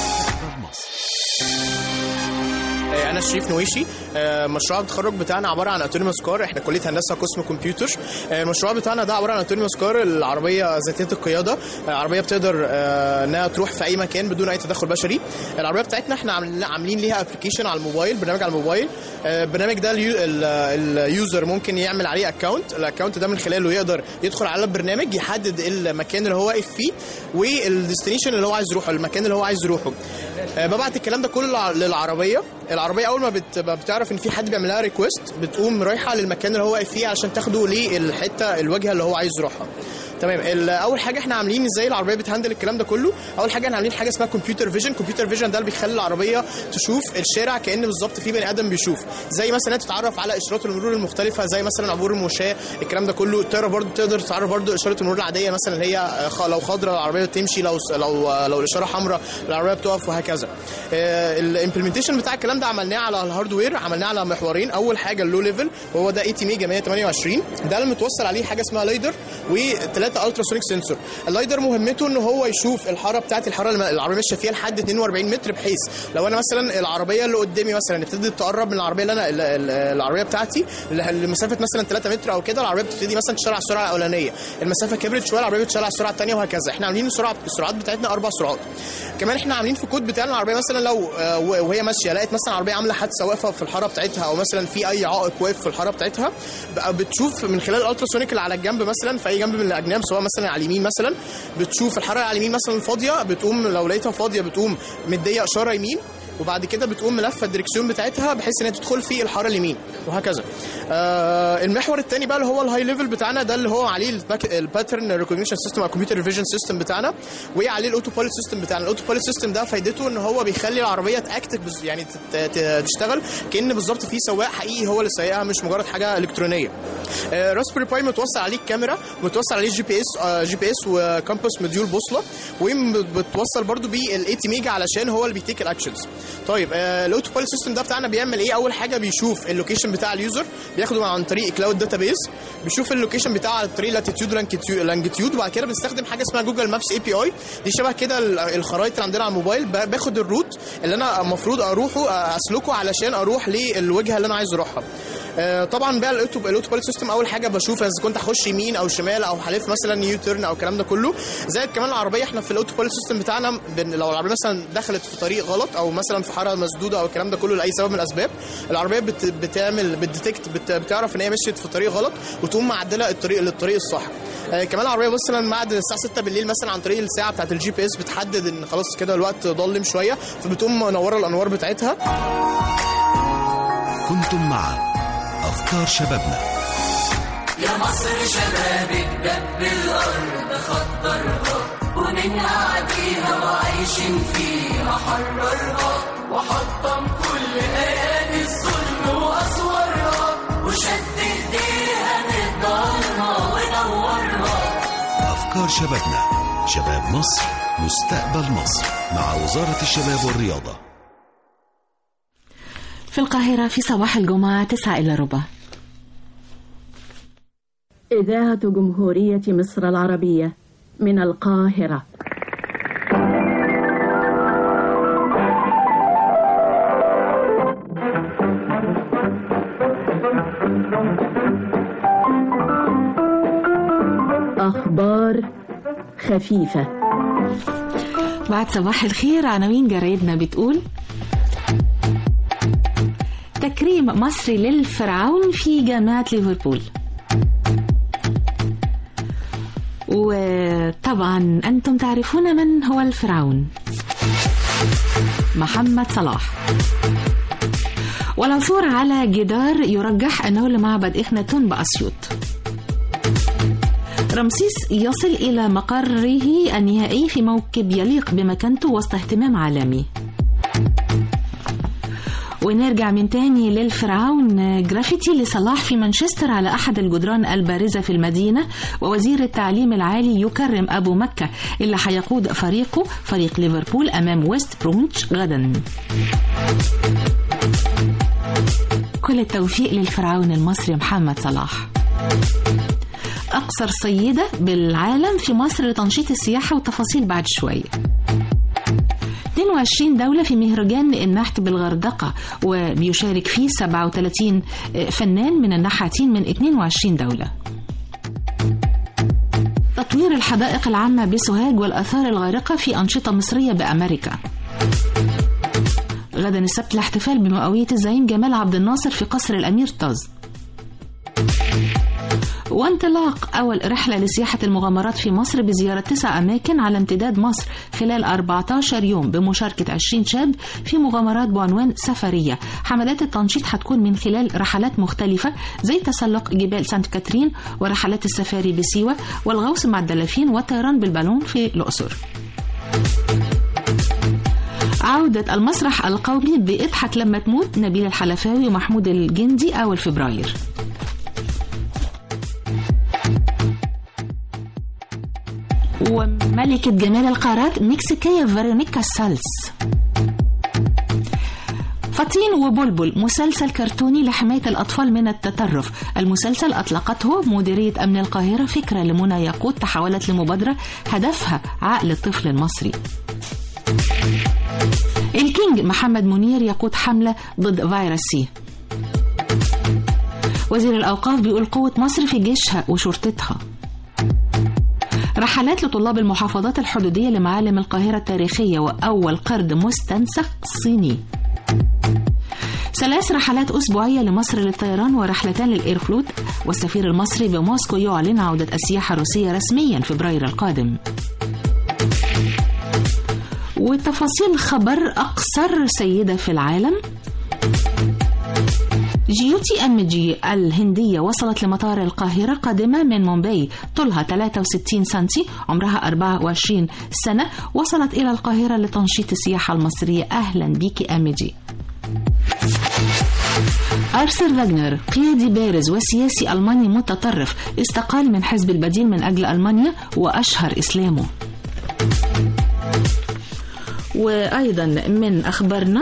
أنا شريف نويشي. مشروع التخرج بتاعنا عبارة عن أوتونوموس كار. إحنا كلية هندسة قسم كمبيوتر. المشروع بتاعنا ده عبارة عن أوتونوموس كار، العربية ذاتية القيادة. العربية بتقدر إنها تروح في أي مكان بدون أي تدخل بشري. العربية بتاعتنا إحنا عاملين ليها أبلكيشن على الموبايل، برنامج على الموبايل. البرنامج ده اليوزر ممكن يعمل عليه أكاونت. الأكاونت ده من خلاله يقدر يدخل على البرنامج، يحدد المكان اللي هو واقف فيه والديستنيشن اللي هو عايز يروحه، المكان اللي هو عايز يروحه. ببعت الكلام ده كله للعربية. العربية أول ما بتعرف إن في حد بيعمل لها ريكويست بتقوم رايحة للمكان اللي هو واقف فيه عشان تاخده للحتة الوجهة اللي هو عايز يروحها. تمام. اول حاجه احنا عاملين ازاي العربيه بتهندل الكلام ده كله. اول حاجه احنا عاملين حاجه اسمها كمبيوتر فيجن. كمبيوتر فيجن ده اللي بيخلي العربيه تشوف الشارع كأن بالظبط في بني ادم بيشوف، زي مثلا تتعرف على اشارات المرور المختلفه، زي مثلا عبور المشاة، الكلام ده كله. تقدر برضه تقدر تتعرف برضه اشاره المرور العاديه، مثلا اللي هي لو خضراء العربيه تمشي، لو لو لو الاشاره حمراء العربيه بتقف، وهكذا. الامبلمنتيشن بتاع الكلام ده عملناه على الهاردوير، عملناه على محورين. اول حاجه اللو ليفل وهو ده ثمانية ميجا مية وتمنية وعشرين، ده اللي متوصل عليه حاجه اسمها لايدر وثلاثه التراسونيك سنسور. اللايدر مهمته ان هو يشوف الحاره بتاعت الحاره اللي العربيه ماشيه فيها لحد اتنين واربعين متر، بحيث لو انا مثلا العربيه اللي قدامي مثلا ابتدت تقرب من العربيه اللي انا العربيه بتاعتي لمسافه مثلا ثلاثة متر او كده، العربيه بتبتدي مثلا تشتغل على السرعه الاولانيه. المسافه كبرت شويه العربيه بتشتغل على السرعه الثانيه، وهكذا. احنا عاملين السرعه السرعات بتاعتنا اربع سرعات. كمان احنا عاملين في الكود بتاعنا العربيه مثلا لو وهي ماشيه لقيت مثلا العربيه عامله حادثه واقفه في الحاره بتاعتها، او مثلا في اي عائق واقف في الحاره بتاعتها، بتشوف من خلال الالتراسونيك اللي على الجنب مثلا في اي جنب من الاجناب، سواء مثلا على اليمين مثلا بتشوف الحاره على اليمين مثلا فاضيه، بتقوم لو لقيتها فاضيه بتقوم مديه اشاره يمين، وبعد كده بتقوم ملفه الدركسيون بتاعتها بحيث انها تدخل في الحاره اليمين، وهكذا. آه المحور الثاني بقى اللي هو الهاي ليفل بتاعنا، ده اللي هو عليه الباترن ريكوجنيشن سيستم او الكمبيوتر فيجن سيستم بتاعنا، وعليه الاوتو بايلوت سيستم بتاعنا. الاوتو بايلوت سيستم ده فايدته ان هو بيخلي العربيه تاكتف، يعني تشتغل كأن بالظبط في سواق حقيقي هو اللي سايقها، مش مجرد حاجه الكترونيه. آه راسبيري باي متوصل عليه الكاميرا، متوصل عليه جي بي اس آه جي بي اس وكامباس مديول بوصله، وبتوصل برده بال ثمانية ميجا علشان هو اللي بيتيك الاكشنز. طيب آه الاوتو بايلوت سيستم ده بتاعنا بيعمل ايه؟ اول حاجه بيشوف اللوكيشن بتاع اليوزر، بياخده عن طريق كلاود داتابيز، بيشوف اللوكيشن بتاعه عن طريق لاتيتيود ولانجيتيود، وبعد كده بنستخدم حاجه اسمها جوجل مابس اي بي اي. دي شبه كده الخرائط اللي عندنا على الموبايل، باخد الروت اللي انا المفروض اروحه اسلكه علشان اروح للوجهه اللي انا عايز اروحها. طبعا بقى الاوتو الاوتو بايلوت سيستم اول حاجه بشوف اذا كنت هخش يمين او شمال او هلف مثلا يو تيرن او الكلام ده كله. زائد كمان العربيه احنا في الاوتو بايلوت سيستم بتاعنا لو العربيه مثلا دخلت في طريق غلط او مثلا في حاره مسدوده او الكلام ده كله لاي سبب من الاسباب، العربيه بت بتعمل بتديتكت بت بتعرف ان هي مشيت في طريق غلط وتقوم معدله الطريق للطريق الصح. آه كمان العربيه مثلا بعد الساعه ستة بالليل مثلا عن طريق الساعه بتاعه الجي بي اس بتحدد ان خلاص كده الوقت ضلم شويه، فبتقوم منوره الانوار بتاعتها. كنتم مع أفكار شبابنا. يا مصر شبابك دب الأرض خطرها ومنها عديها وعايشين فيها حررها وحطم كل آيات الظلم وأسوارها وشد إيديها نضالها ونورها. أفكار شبابنا، شباب مصر مستقبل مصر، مع وزارة الشباب والرياضة. في القاهرة في صباح الجمعة تسعة إلى ربع. إذاعة جمهورية مصر العربية من القاهرة. أخبار خفيفة. بعد صباح الخير عناوين جرايدنا بتقول: تكريم مصري للفرعون في جامعة ليفربول. وطبعا أنتم تعرفون من هو الفرعون، محمد صلاح. والعثور على جدار يرجح أنه لمعبد إخناتون بأسيوط. رمسيس يصل إلى مقره النهائي في موكب يليق بمكانته وسط اهتمام عالمي. ونرجع من تاني للفرعون. جرافيتي لصلاح في مانشستر على أحد الجدران البارزة في المدينة. ووزير التعليم العالي يكرم أبو مكة اللي هيقود فريقه فريق ليفربول أمام ويست بروميتش غدا. كل التوفيق للفرعون المصري محمد صلاح. أقصر صيدة بالعالم في مصر لتنشيط السياحة، وتفاصيل بعد شوية. اثنين وعشرين دولة في مهرجان النحت بالغردقة، وبيشارك فيه سبعة وثلاثين فنان من النحاتين من اثنين وعشرين دولة. تطوير الحدائق العامة بسوهاج والآثار الغارقة في أنشطة مصرية بأمريكا. غدا السبت الاحتفال بمئوية الزعيم جمال عبد الناصر في قصر الأمير طاز. وانطلاق أول رحلة لسياحة المغامرات في مصر بزيارة تسع أماكن على امتداد مصر خلال أربعة عشر يوم بمشاركة عشرين شاب في مغامرات بعنوان سفرية. حملات التنشيط هتكون من خلال رحلات مختلفة زي تسلق جبال سانت كاترين ورحلات السفاري بسيوة والغوص مع الدلافين والطيران بالبالون في الأقصر. عودة المسرح القومي بإضحك لما تموت نبيل الحلفاوي ومحمود الجندي أول فبراير. وملكة جمال القارات مكسيكية فيرونيكا سالس. فطين وبلبل مسلسل كرتوني لحماية الأطفال من التطرف. المسلسل أطلقته مديرية أمن القاهرة فكرة لمنى ياقوت تحولت لمبادرة هدفها عقل الطفل المصري. الكينج محمد منير يقود حملة ضد فيروس سي. وزير الأوقاف بيقول قوة مصر في جيشها وشرطتها. رحلات لطلاب المحافظات الحدودية لمعالم القاهرة التاريخية وأول قرد مستنسخ صيني. ثلاث رحلات أسبوعية لمصر للطيران ورحلتان للإيرفلوت. والسفير المصري بموسكو يعلن عودة السياحة الروسية رسميا فبراير القادم. وتفاصيل خبر أقصر سيدة في العالم. جيوتي أمجي الهندية وصلت لمطار القاهرة قادمة من مومباي، طولها ثلاثة وستين سنتي، عمرها أربعة وعشرين سنة، وصلت إلى القاهرة لتنشيط السياحة المصرية. أهلا بيكي أمجي. أرثر فاغنر قيادي بارز وسياسي ألماني متطرف استقال من حزب البديل من أجل ألمانيا وأشهر إسلامه. وأيضا من أخبارنا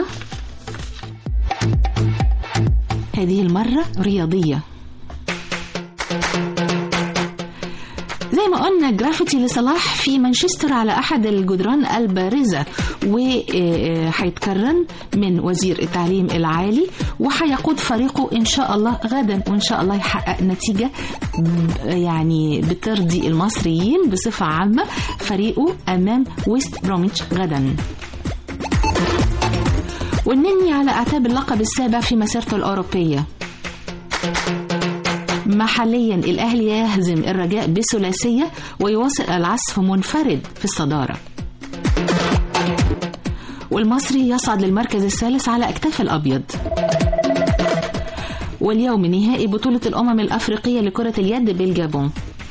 هذه المرة رياضية. زي ما قلنا جرافيتي لصلاح في مانشستر على أحد الجدران البارزة، وهيتكرم من وزير التعليم العالي، وهيقود فريقه إن شاء الله غدا، وإن شاء الله يحقق نتيجة يعني بترضي المصريين بصفة عامة. فريقه أمام ويست بروميتش غدا. والنني على أعتاب اللقب السابع في مسيرته الأوروبية. محليا الأهلي يهزم الرجاء بثلاثية ويواصل العزف منفرد في الصدارة. والمصري يصعد للمركز الثالث على أكتاف الأبيض. واليوم نهائي بطولة الأمم الأفريقية لكرة اليد بالجابون.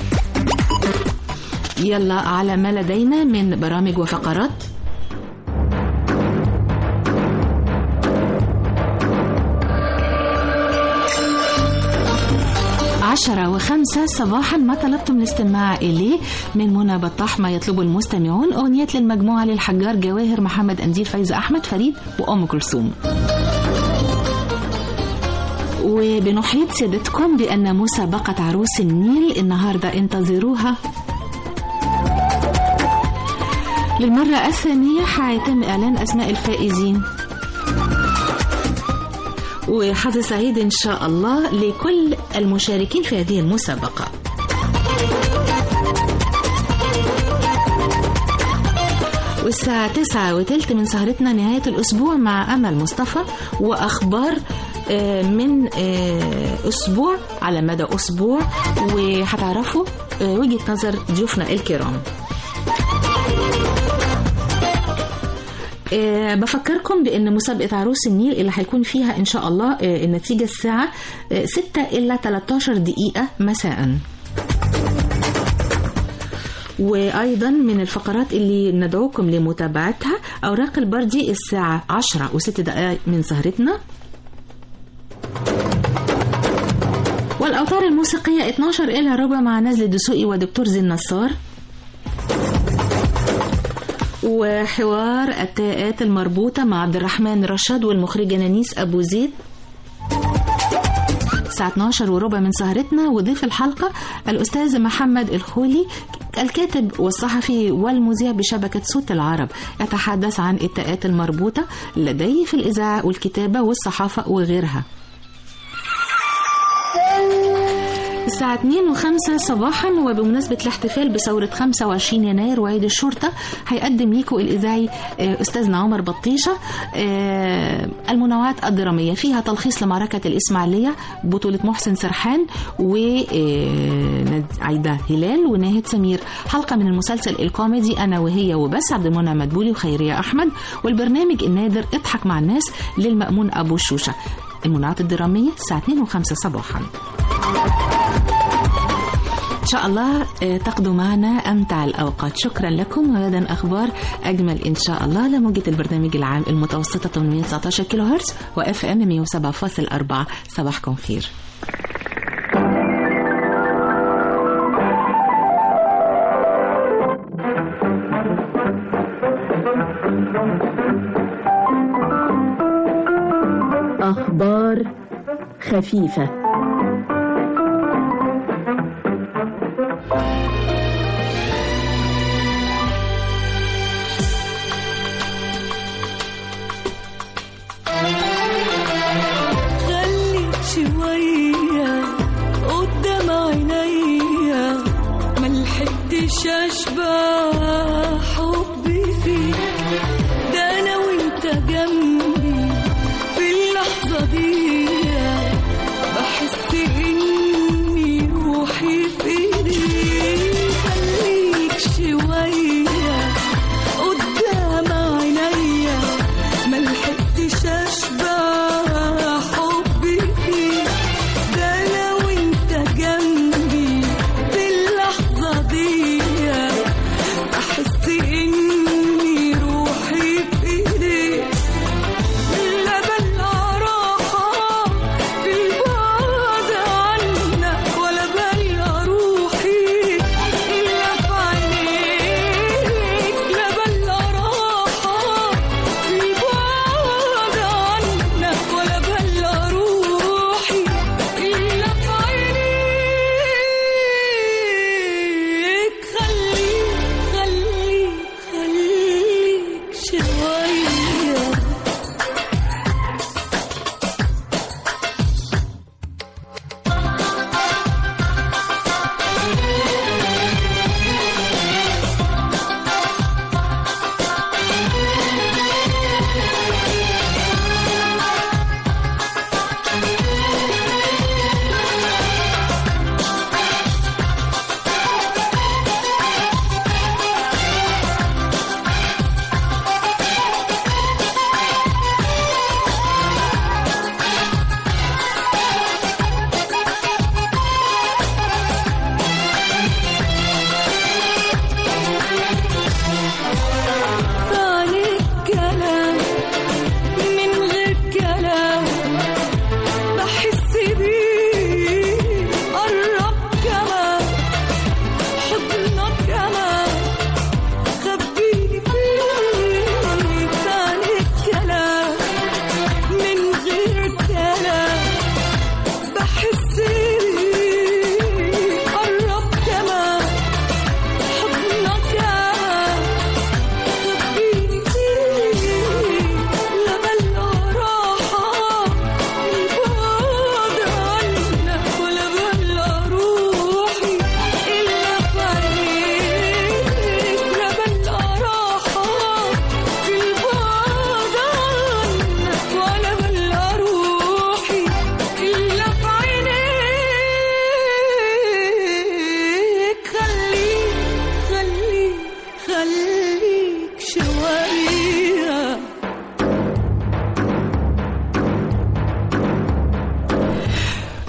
يلا على ما لدينا من برامج وفقرات. عشرة وخمسة صباحا ما طلبتم الاستماع إليه من منى بطاح ما يطلب المستمعون، أغنيات للمجموعة للحجار جواهر محمد أنديل فايزة أحمد فريد وأم كلثوم. وبنحيط سيادتكم بأن مسابقة عروس النيل النهاردة انتظروها للمرة الثانية، حيتم إعلان أسماء الفائزين، وحظ سعيد إن شاء الله لكل المشاركين في هذه المسابقة. والساعة تسعة وثلث من سهرتنا نهاية الأسبوع مع أمل مصطفى، وأخبار من أسبوع على مدى أسبوع، وهتعرفوا وجهة نظر ضيوفنا الكرام. أه بفكركم بأن مسابقة عروس النيل اللي هيكون فيها إن شاء الله أه النتيجة الساعة أه ستة إلى ثلاثة عشر دقيقة مساء. وأيضا من الفقرات اللي ندعوكم لمتابعتها أوراق البردي الساعة عشرة وست دقائق من سهرتنا، والأوتار الموسيقية اثنا عشر إلى ربع مع نزل الدسوقي ودكتور زين نصار، وحوار التاءات المربوطة مع عبد الرحمن رشاد والمخرجة نانيس أبو زيد الساعة اثنا عشر وربع من سهرتنا. وضيف الحلقة الأستاذ محمد الخولي الكاتب والصحفي والمذيع بشبكة صوت العرب، يتحدث عن التاءات المربوطة لديه في الإذاعة والكتابة والصحافة وغيرها. الساعة اثنين وخمسة صباحا، وبمناسبة الاحتفال بثورة خمسة وعشرين يناير وعيد الشرطة هيقدم ليكم الإذاعي أستاذنا عمر بطيشة المنوعات الدرامية، فيها تلخيص لمعركة الإسماعيلية بطولة محسن سرحان وعيدة هلال وناهد سمير، حلقة من المسلسل الكوميدي أنا وهي وبس عبد المنعم مدبولي وخيرية أحمد، والبرنامج النادر اضحك مع الناس للمأمون أبو الشوشة. المنوعات الدرامية الساعة اثنين وخمسة صباحا. إن شاء الله تقضوا معنا أمتع الأوقات. شكرا لكم، وغدا أخبار أجمل إن شاء الله لموجة البرنامج العام المتوسطة ثمانمائة وتسعة عشر كيلو هرتز وإف إم مئة وسبعة فاصلة أربعة. صباحكم خير. أخبار خفيفة. خليك شوية قدام عينيا، ملحقتش أشبع حبي فيك، ده أنا وأنت جنبي في اللحظة دي، بحس إني روحي في إيديك. خليك شوية قدام عينيا، ملحقتش أشبع حبي فيك، ده أنا وأنت جنبي في اللحظة دي،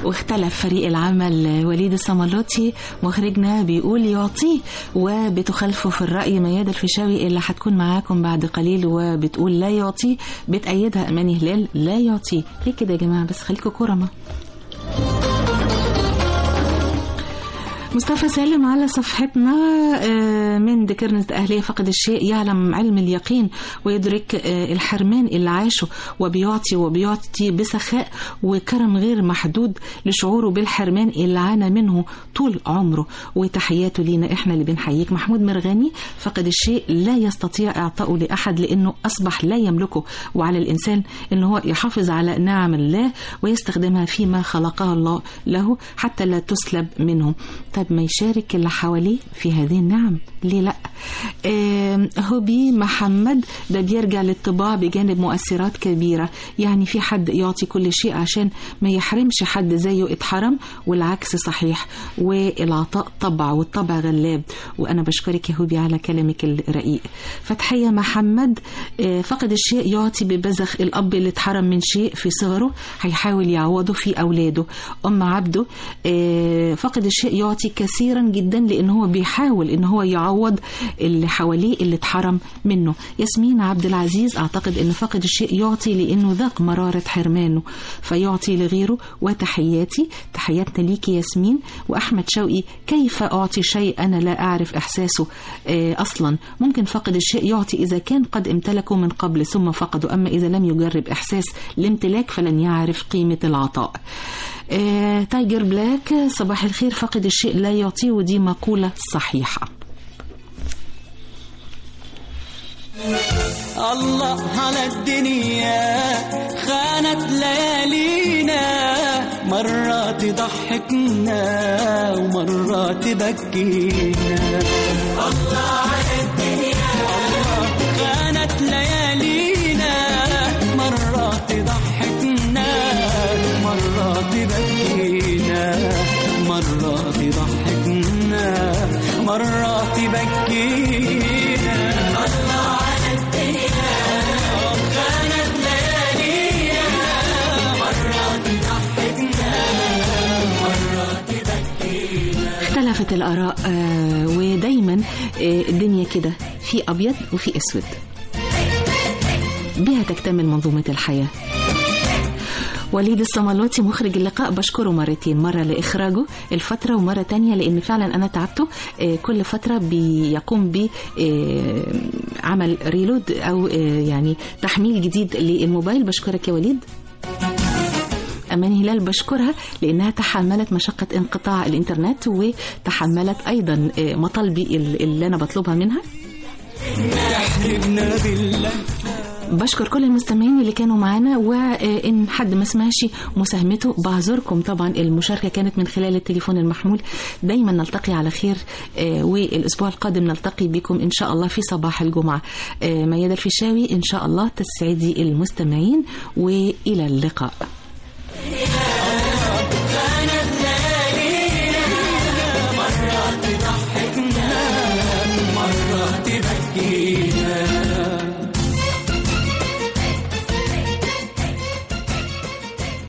واختلف فريق العمل. وليد الصملوطي مخرجنا بيقول يعطيه، وبتخالفه في الرأي ميادة الفيشاوي اللي هتكون معاكم بعد قليل وبتقول لا يعطيه، بتأيدها أماني هلال لا يعطيه. ليه كده يا جماعة؟ بس خليكم كرمة. مصطفى سالم على صفحتنا من ذكرنا أهلية فقد الشيء يعلم علم اليقين ويدرك الحرمان اللي عاشه، وبيعطي وبيعطي بسخاء وكرم غير محدود لشعوره بالحرمان اللي عانى منه طول عمره. وتحياته لينا احنا اللي بنحييك. محمود مرغني فقد الشيء لا يستطيع إعطاؤه لأحد لأنه أصبح لا يملكه، وعلى الإنسان أنه هو يحافظ على نعم الله ويستخدمها فيما خلقها الله له حتى لا تسلب منهم. طيب ما يشارك اللي حواليه في هذه النعم، ليه لا؟ آه هوبي محمد ده بيرجع للطباع بجانب مؤثرات كبيرة، يعني في حد يعطي كل شيء عشان ما يحرمش حد زيه اتحرم، والعكس صحيح، والعطاء طبع والطبع غلاب. وأنا بشكرك يا هوبي على كلامك الرقيق. فتحية محمد آه فقد الشيء يعطي ببذخ. الأب اللي اتحرم من شيء في صغره هيحاول يعوضه في أولاده. أم عبده آه فقد الشيء يعطي كثيرا جدا لأنه هو بيحاول إن هو يعوض اللي حواليه اللي اتحرم منه. ياسمين عبد العزيز أعتقد إن فقد الشيء يعطي لأنه ذاق مرارة حرمانه فيعطي لغيره. وتحياتي تحياتنا ليكي ياسمين. وأحمد شوقي كيف أعطي شيء أنا لا أعرف إحساسه آه أصلا؟ ممكن فقد الشيء يعطي إذا كان قد امتلكه من قبل ثم فقده، أما إذا لم يجرب إحساس الامتلاك فلن يعرف قيمة العطاء. آه، تايجر بلاك صباح الخير. فقد الشيء لا يعطيه، ودي مقولة صحيحة. الله على الدنيا خانت ليالينا، مرات ضحكنا ومرات بكينا. الله على الدنيا الله خانت ليالينا، مرات ضحكنا مرات بكينا، مرات ضحكنا مرات بكينا. الله على الدنيا كانت ليالينا، مرات ضحكنا مرات بكينا. اختلفت الآراء آه ودايما آه الدنيا كده في أبيض وفي أسود، بها تكتمل منظومة الحياة. وليد الصملوطي مخرج اللقاء بشكره مرتين، مرة لإخراجه الفترة ومرة تانية لأن فعلا أنا تعبته. كل فترة بيقوم بعمل ريلود أو يعني تحميل جديد للموبايل. بشكرك يا وليد. أماني هلال بشكرها لأنها تحملت مشقة انقطاع الإنترنت وتحملت أيضا مطالبي اللي أنا بطلبها منها. بشكر كل المستمعين اللي كانوا معانا، وإن حد ما سمعش مساهمته بعذركم. طبعا المشاركة كانت من خلال التليفون المحمول. دايما نلتقي على خير، والأسبوع القادم نلتقي بكم إن شاء الله في صباح الجمعة. ميادة الفيشاوي إن شاء الله تسعدي المستمعين، وإلى اللقاء. مرات ضحكنا مرات بكينا.